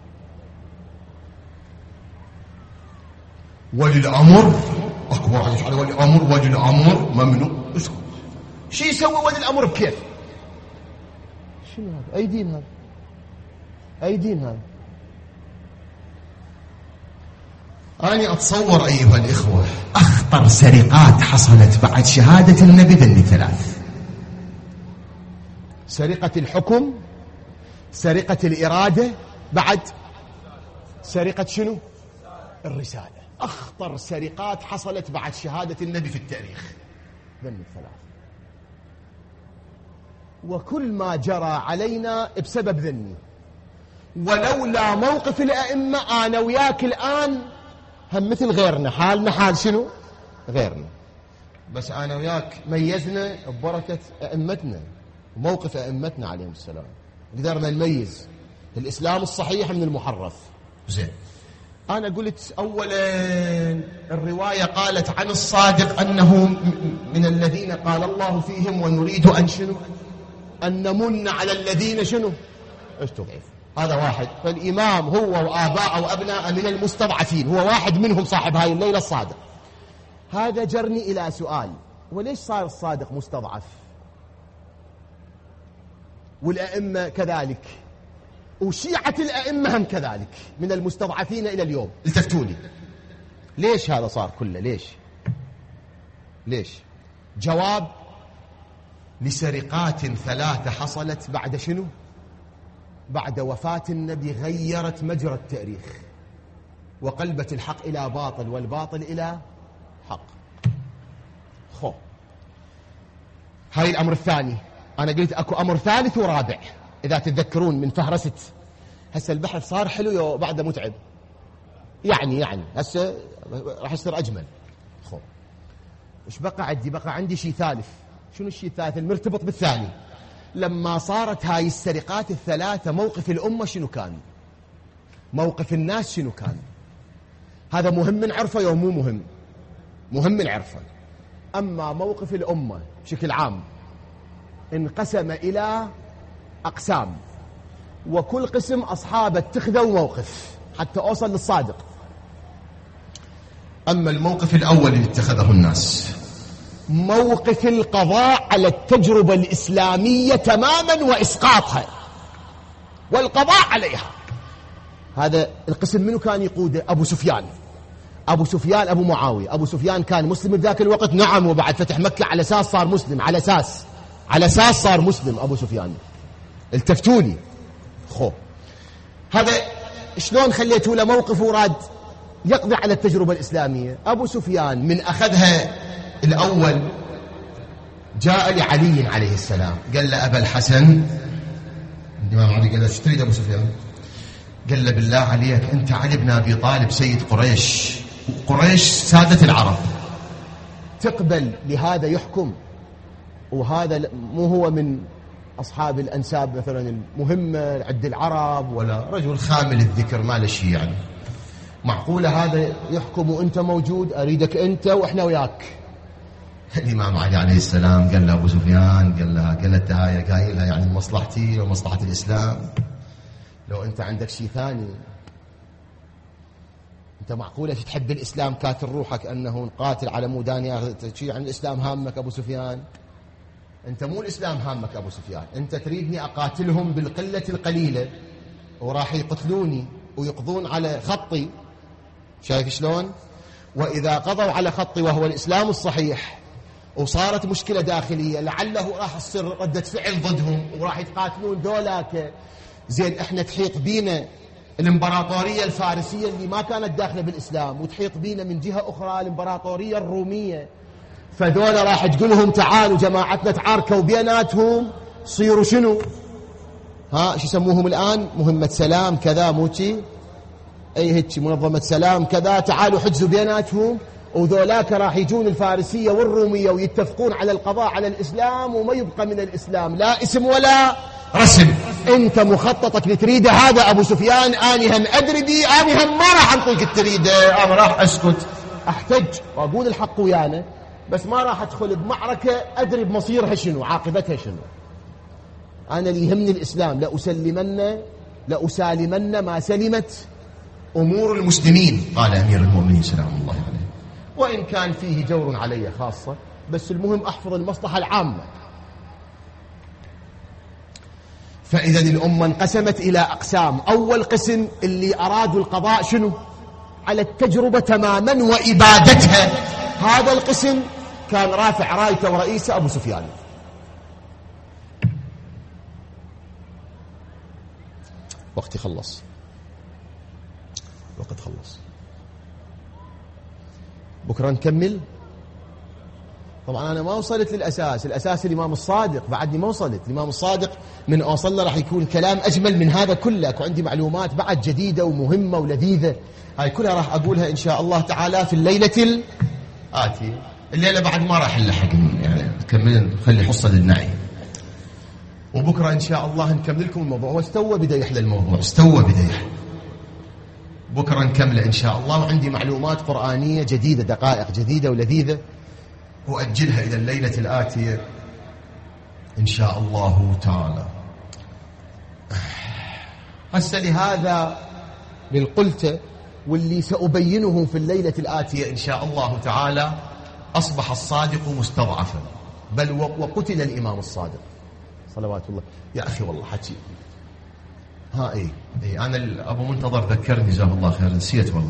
ولي الأمر أكبر على ولي الأمر، ولي الأمر ممنوع. شو يسوي ولي الأمر بكيف؟ شنو هذا؟ أي دين هذا؟ أي دين هذا؟ أنا أتصور أيها الإخوة أخطر سرقات حصلت بعد شهادة النبي ذني 3: سرقة الحكم، سرقة الإرادة، بعد سرقة شنو؟ الرسالة. أخطر سرقات حصلت بعد شهادة النبي في التاريخ ذنب الثلاث، وكل ما جرى علينا بسبب ذني. ولولا موقف الأئمة أنا وياك الآن هم مثل غيرنا، حالنا حال شنو؟ غيرنا. بس أنا وياك ميزنا ببركة أئمتنا وموقف أئمتنا عليهم السلام، قدرنا نميز الإسلام الصحيح من المحرف. زين، أنا قلت أولا الرواية قالت عن الصادق أنه من الذين قال الله فيهم ونريد أن شنو؟ أن نمن على الذين شنو؟ استضعف. هذا واحد. فالإمام هو وآباء وأبناء من المستضعفين، هو واحد منهم صاحب هاي الليلة الصادق. هذا جرني إلى سؤال، وليش صار الصادق مستضعف والأئمة كذلك وشيعة الأئمة هم كذلك من المستضعفين إلى اليوم؟ التفتوني ليش هذا صار كله؟ ليش؟ جواب: لسرقات 3 حصلت بعد شنو؟ بعد وفاة النبي، غيرت مجرى التاريخ وقلبت الحق إلى باطل والباطل إلى حق. هاي الأمر الثاني. أنا قلت أكو أمر ثالث ورابع إذا تتذكرون من فهرست. هسه البحث صار حلو بعده متعب، يعني هسه راح يصير أجمل. إيش بقى عندي؟ بقى عندي شيء ثالث. شنو الشيء الثالث المرتبط بالثاني؟ لما صارت هاي السرقات 3 موقف الأمة شنو كان؟ موقف الناس شنو كان؟ هذا مهم نعرفه يوم مو مهم؟ مهم نعرفه. أما موقف الأمة بشكل عام انقسم إلى أقسام، وكل قسم أصحابه اتخذوا موقف حتى أوصل للصادق. أما الموقف الأول اللي اتخذه الناس، موقف القضاء على التجربة الإسلامية تماما وإسقاطها والقضاء عليها. هذا القسم منه كان يقوده؟ أبو سفيان أبو معاوية. أبو سفيان كان مسلم بذاك الوقت، نعم، وبعد فتح مكة على أساس صار مسلم، على أساس صار مسلم أبو سفيان. التفتوني هذا شلون خليته له موقف وراد يقضي على التجربة الإسلامية؟ أبو سفيان من أخذها الأول جاء لعلي عليه السلام قال له: أبا الحسن، الإمام علي قال له: ايش تريد أبو سفيان؟ قال له: بالله عليك أنت علي بن أبي طالب سيد قريش سادة العرب، تقبل لهذا يحكم وهذا مو هو من أصحاب الأنساب مثلا المهمة عند العرب، ولا رجل خامل الذكر ما له شيء، يعني معقولة هذا يحكم وأنت موجود؟ أريدك أنت وإحنا وياك. الإمام علي عليه السلام قال له أبو سفيان، قال له الدعاية قايلها يعني مصلحتي ومصلحة الإسلام، لو أنت عندك شيء ثاني، أنت معقولة تحب الإسلام كاتل روحك أنه نقاتل على موداني شيء عن الإسلام هامك أبو سفيان؟ أنت مو الإسلام هامك أبو سفيان، أنت تريدني أقاتلهم بالقلة القليلة وراح يقتلوني ويقضون على خطي. شايف شلون؟ وإذا قضوا على خطي وهو الإسلام الصحيح وصارت مشكلة داخلية لعله راح تصير ردة فعل ضدهم وراح يتقاتلون دولاك. زين احنا تحيط بينا الامبراطورية الفارسية اللي ما كانت داخلة بالإسلام، وتحيط بينا من جهة أخرى الامبراطورية الرومية، فدولا راح تقولهم تعالوا جماعتنا تعاركوا بيناتهم، صيروا شنو؟ شو يسموهم الآن؟ مهمة سلام كذا، موتي أي هيك منظمة سلام كذا، تعالوا حجزوا بيناتهم، وذولاك راح يجون الفارسية والرومية ويتفقون على القضاء على الإسلام، وما يبقى من الإسلام لا اسم ولا رسم. انت مخططك لتريده هذا أبو سفيان، أنا هم أدري بي، أنا هم ما راح أنطيك تريده، أنا راح أسكت أحتج وأقول الحق ويانا، بس ما راح أدخل بمعركة أدري بمصيرها شنو، عاقبتها شنو. أنا اللي يهمني الإسلام، لأسالمن ما سلمت أمور المسلمين، قال أمير المؤمنين سلام الله عليه، وإن كان فيه جور علي خاصة، بس المهم أحفظ المصلحة العامة. فإذا الأمة انقسمت إلى أقسام. أول قسم اللي أرادوا القضاء شنو؟ على التجربة تماما وإبادتها. هذا القسم كان رافع رايته ورئيسه أبو سفيان. وقتي خلص، الوقت خلص. بكرة نكمل. طبعا أنا ما وصلت للأساس، الأساس الإمام الصادق، بعدني ما وصلت. الإمام الصادق من أوصل له راح يكون كلام أجمل من هذا كله، وعندي معلومات بعد جديدة ومهمة ولذيذة، هاي كلها راح أقولها إن شاء الله تعالى في الليلة الآتية. الليلة بعد ما راح نلحق يعني نكمل، نخلي حصة للنعي، وبكرة إن شاء الله نكمل لكم الموضوع. هو استوى بدأ يحلى الموضوع، استوى بدأ يحلى. بكرة نكمله إن شاء الله، وعندي معلومات قرآنية جديدة، دقائق جديدة ولذيذة، وأجلها إلى الليلة الآتية إن شاء الله تعالى. هسه لهذا بالقلت واللي سأبينه في الليلة الآتية إن شاء الله تعالى، أصبح الصادق مستضعفا، بل وقتل الإمام الصادق صلوات الله. يا أخي والله حكي إيه أنا أبو منتظر ذكرني جزاه الله خير، نسيت والله.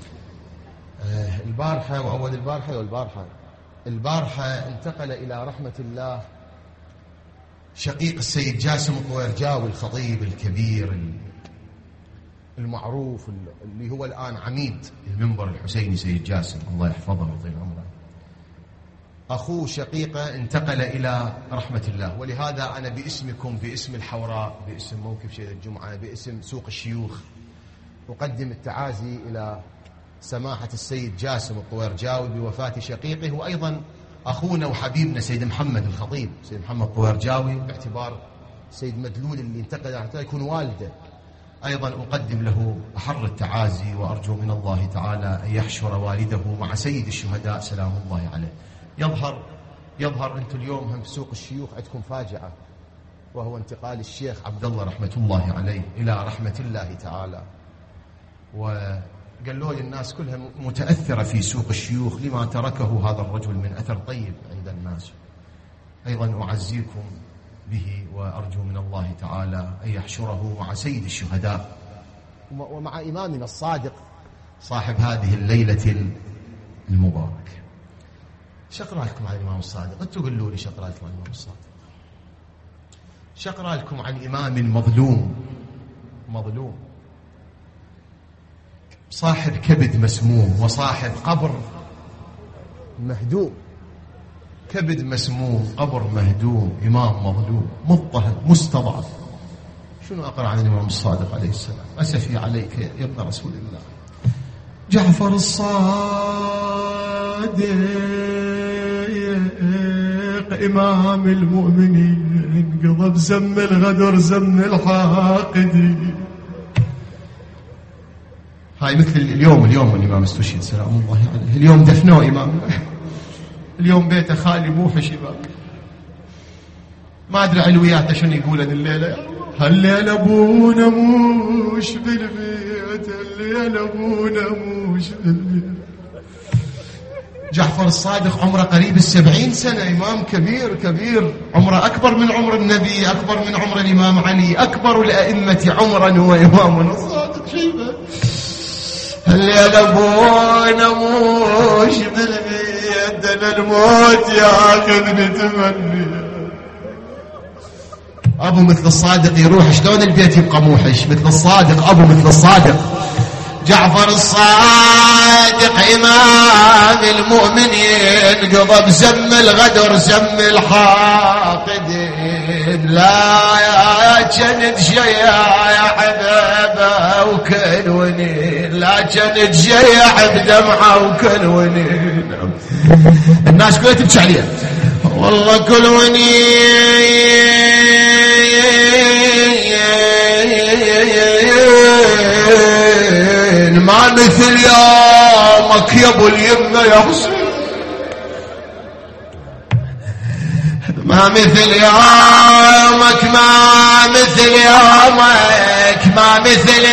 البارحة وأول البارحة انتقل إلى رحمة الله شقيق السيد جاسم الطويرجاوي، الخطيب الكبير المعروف اللي هو الآن عميد المنبر الحسيني، سيد جاسم الله يحفظه ويطيل عمره. أخوه شقيقه انتقل إلى رحمة الله، ولهذا أنا باسمكم، باسم الحوراء، باسم موقف شيخ الجمعة، باسم سوق الشيوخ، أقدم التعازي إلى سماحة السيد جاسم الطويرجاوي بوفاة شقيقه، وأيضا أخونا وحبيبنا سيد محمد الخطيب، سيد محمد الطويرجاوي، باعتبار سيد مدلول اللي انتقل حتى يكون والده، أيضا أقدم له أحر التعازي، وأرجو من الله تعالى أن يحشر والده مع سيد الشهداء سلام الله عليه. يظهر أنتم اليوم هم في سوق الشيوخ عندكم فاجعة، وهو انتقال الشيخ عبد الله رحمة الله عليه إلى رحمة الله تعالى. وقالوا لي الناس كلها متأثرة في سوق الشيوخ لما تركه هذا الرجل من أثر طيب عند الناس. أيضا أعزيكم به، وأرجو من الله تعالى أن يحشره مع سيد الشهداء ومع إمامنا الصادق صاحب هذه الليلة المباركة. شقرأ لكم عن الإمام الصادق، أنتوا قلوا لي شقرأ لكم عن الإمام الصادق. شقرأ لكم عن إمام مظلوم، صاحب كبد مسموم، وصاحب قبر مهدوم. كبد مسموم، قبر مهدوم، إمام مظلوم، مضطهد، مستضعف. شنو أقرأ عن الإمام الصادق عليه السلام؟ أسفي عليك يا ابن رسول الله. جعفر الصادق إمام المؤمنين، قضب زم الغدر زم الحاقدين. هاي مثل اليوم الإمام استشهد سلام الله عليه، اليوم دفنوه إمام، اليوم بيته خالي موحش إمام. ما أدري علوياته شنو يقولن الليلة، هالليلة أبونا موش بالبيت، الليلة أبونا موش بالبيت. جعفر الصادق عمره قريب 70 سنة، إمام كبير، عمره أكبر من عمر النبي، أكبر من عمر الإمام علي، أكبر الأئمة عمرا وإمامنا الصادق. شيبه الليلة أبونا موش بالبيت، أنا الموت ياخذني تمني. أبو مثل الصادق يروح، شلون البيت يبقى موحش؟ مثل الصادق، أبو مثل الصادق. جعفر الصادق إمام المؤمنين، قضب زم الغدر زم الحاقدين. لا يا جند جيع حبابه وكلونين، لا جند جيع بدمعه وكلونين. الناس كلها تبكي عليه والله كلونين. ما مثل يومك يا ابو اليمه يا حسين، ما مثل يومك، ما مثل يومك، ما مثل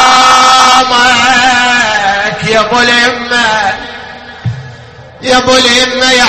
يومك يا ابو اليمه، يا ابو اليمه يا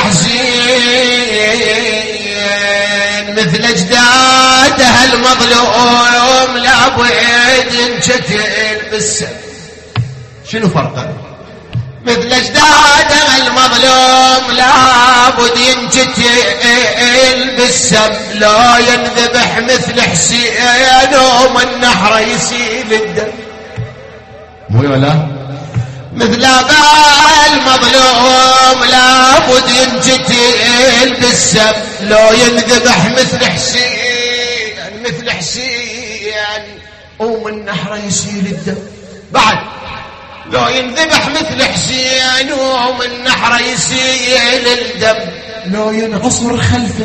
حسين. مثل اجداده المظلوم لا بد انجتل بالسم. شنو فرقه؟ مثل اجداده المظلوم لا بد ينجتل بالسم، لا ينذبح ينذبح مثل حسين ومن نحره يسيل الدم. مو ولا مثل هذا المظلوم لابد ينجتل بالسم. لو ينذبح مثل حسين مثل حسين ومن نحره يسيل الدم. بعد لو ينذبح مثل حسين ومن نحره يسيل الدم. لو ينعصر خلف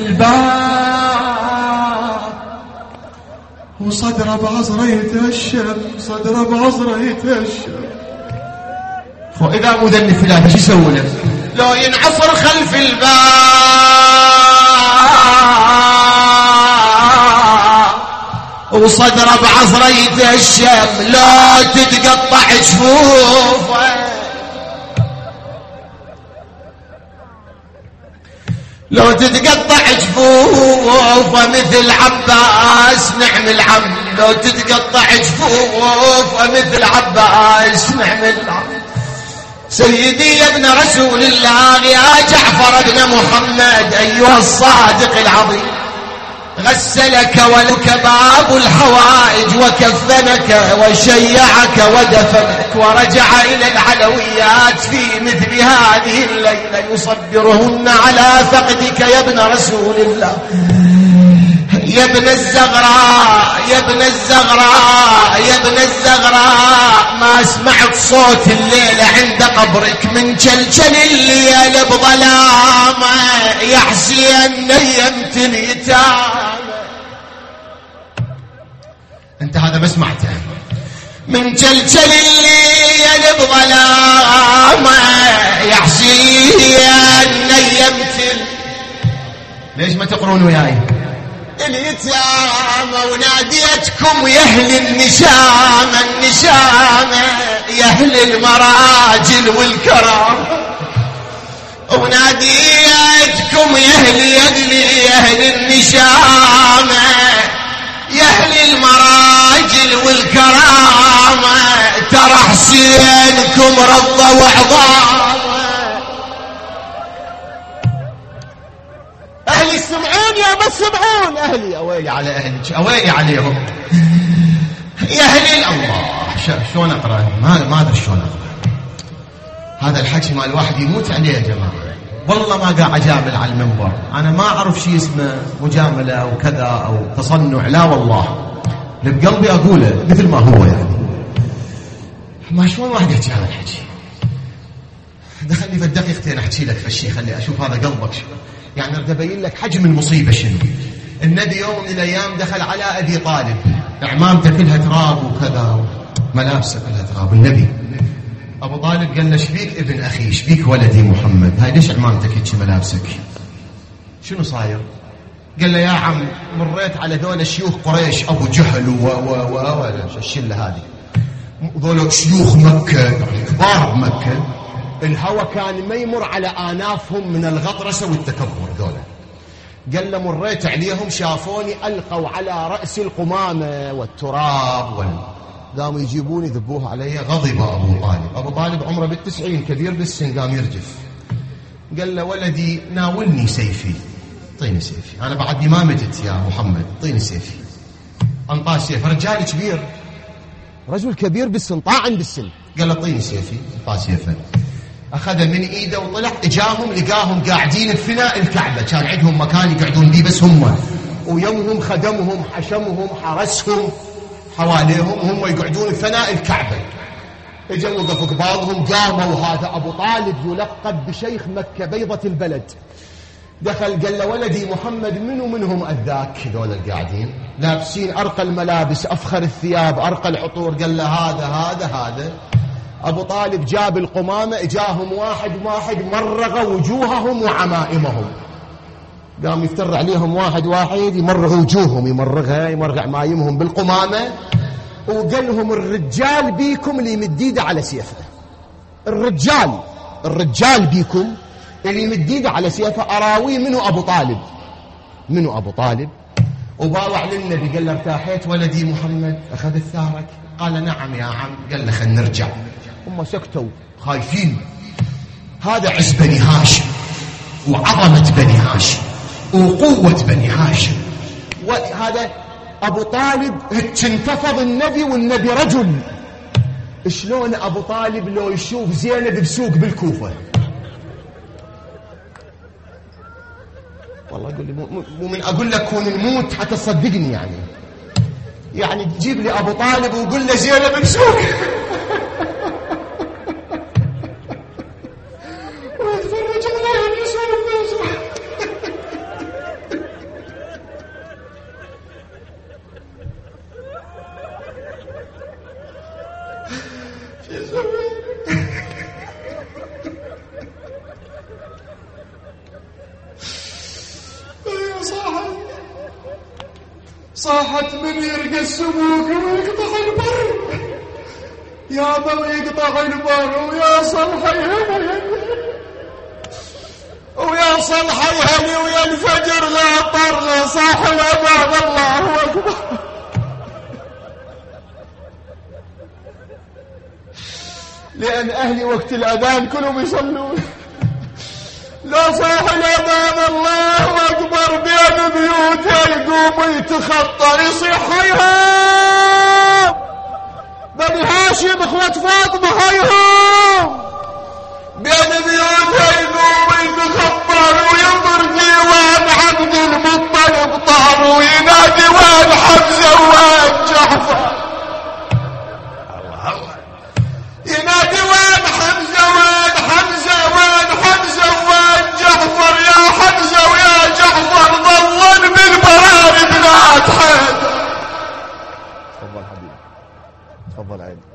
الباب وصدره بعصره يتهشم، صدره بعصره يتهشم. وإذا مذنب ثلاثة شو يسوي له؟ لو ينعصر خلف الباب وصدره بعصره يتهشم، لا تتقطع جفوفه. لو تتقطع جفوفه مثل عباس نعم العم. لو تتقطع جفوفه مثل عباس نعم العم. سيدي يا ابن رسول الله يا جعفر ابن محمد أيها الصادق العظيم، غسلك ولك باب الحوائج وكفنك وشيعك ودفنك ورجع إلى العلويات في مثل هذه الليلة يصبرهن على فقدك يا ابن رسول الله. يا ابن الزغراء يا ابن الزغراء يا ابن الزغراء، ما سمعت صوت الليلة عند قبرك من جلجل الليل بظلامه يا حسين نيمت اليتامى. انت هذا ما سمعته. من جلجل الليل بظلامه يا حسين نيمت. ليش ما تقرون وياي؟ اليتامى وناديتكم يا اهل النشامه النشامه يا اهل المراجل والكرام، وناديتكم يا اهل النشامه يا اهل المراجل والكرامه، ترى حسينكم رضى وعظام. أهلي السمعون يا ما السمعون، أهلي أويلي على أهلك أويلي عليهم يا أهلي. الله شلون أقرأ؟ ما أدري شلون أقرأ هذا الحكي مال الواحد يموت عليه يا جماعة. والله ما قاعد أجامل على المنبر، أنا ما أعرف شيء اسمه مجاملة أو كذا أو تصنع، لا والله اللي بقلبي أقوله مثل ما هو. يعني ما شلون واحد يحكي هذا الحكي؟ دخلني في الدقيقتين أحكي لك في الشيء، خلي أشوف هذا قلبك شو. يعني أريد أبين لك حجم المصيبة شنو. النبي يوم من الأيام دخل على أبي طالب، أعمامته كلها تراب وكذا، ملابسه كلها تراب. النبي أبو طالب قال له شبيك ابن أخي، شبيك ولدي محمد، هاي ليش أعمامتك هيك ملابسك؟ شنو صاير؟ قال له يا عم مريت على ذول شيوخ قريش أبو جهل الشلة هذه، ذول شيوخ مكة يعني كبار بمكة، الهوى كان ما يمر على آنافهم من الغطرسة والتكبر ذولا. قال له مريت عليهم شافوني ألقوا على رأس القمامة والتراب قاموا يجيبوني ذبوها علي. غضب أبو طالب عمره بالتسعين كبير بالسن، قام يرجف. قال له ولدي ناولني سيفي، طيني سيفي، أنا بعدني ما متت يا محمد، طيني سيفي. أنطاه سيف، رجال كبير رجل كبير بالسن، طاعن بالسن. قال له طيني سيفي، انطاه سيفه. أخذ من إيده وطلع، إجاهم لقاهم قاعدين بفناء الكعبة، كان عندهم مكان يقعدون بيه بس هم، ويمهم خدمهم حشمهم حرسهم حواليهم، هم يقعدون بفناء الكعبة. إجا وقفوا قباضهم قاموا. هذا أبو طالب يلقب بشيخ مكة بيضة البلد. دخل قال له ولدي محمد منهم أذاك؟ ذول القاعدين لابسين أرقى الملابس أفخر الثياب أرقى العطور. قال له هذا أبو طالب جاب القمامة، إجاهم واحد مرغ وجوههم وعمائمهم، قام يفتر عليهم واحد يمرغ وجوههم، يمرغ عمائمهم بالقمامة، وقال لهم الرجال بيكم اللي يمد ايده على سيفه، الرجال بيكم اللي يمد ايده على سيفه. أراوي منه أبو طالب وباوع للنبي. قال له ارتاحيت ولدي محمد؟ أخذت ثارك؟ قال نعم يا عم. قال له خلينا نرجع. هم سكتوا خايفين. هذا عز بني هاشم وعظمة بني هاشم وقوة بني هاشم وهذا أبو طالب انتفض النبي والنبي رجل. شلون أبو طالب لو يشوف زينب بسوق بالكوفة؟ والله أقول لي مو من أقول لك كون نموت حتى تصدقني يعني تجيب لي أبو طالب وقول له زينب بسوق ويتفرج الله يسوق صاحت من يرقى السموك ويقطع البر، يا بل يقطع البر ويا صلحة يهني ويا صلحة يهني ويا الفجر لا طر لا صاحب أباب الله أكبر. لأن أهلي وقت الأذان كلهم يصلون، لا صاح الأذان الله أكبر بين بيوته يقوم يتخطر يصيح هيهام بني هاشم اخوة فاطمة هيهام بين بيوته يقوم يتخطر وينظر ديوان عبد المطلب طار وينادي وين حمزة وين جعفر، الله ينادي وين حمزة وين حمزة وين حمزة وين جعفر، يا حمزة ويا جعفر ظلن بالبراري بلاد حيدر. تفضل حبيبي تفضل عيني.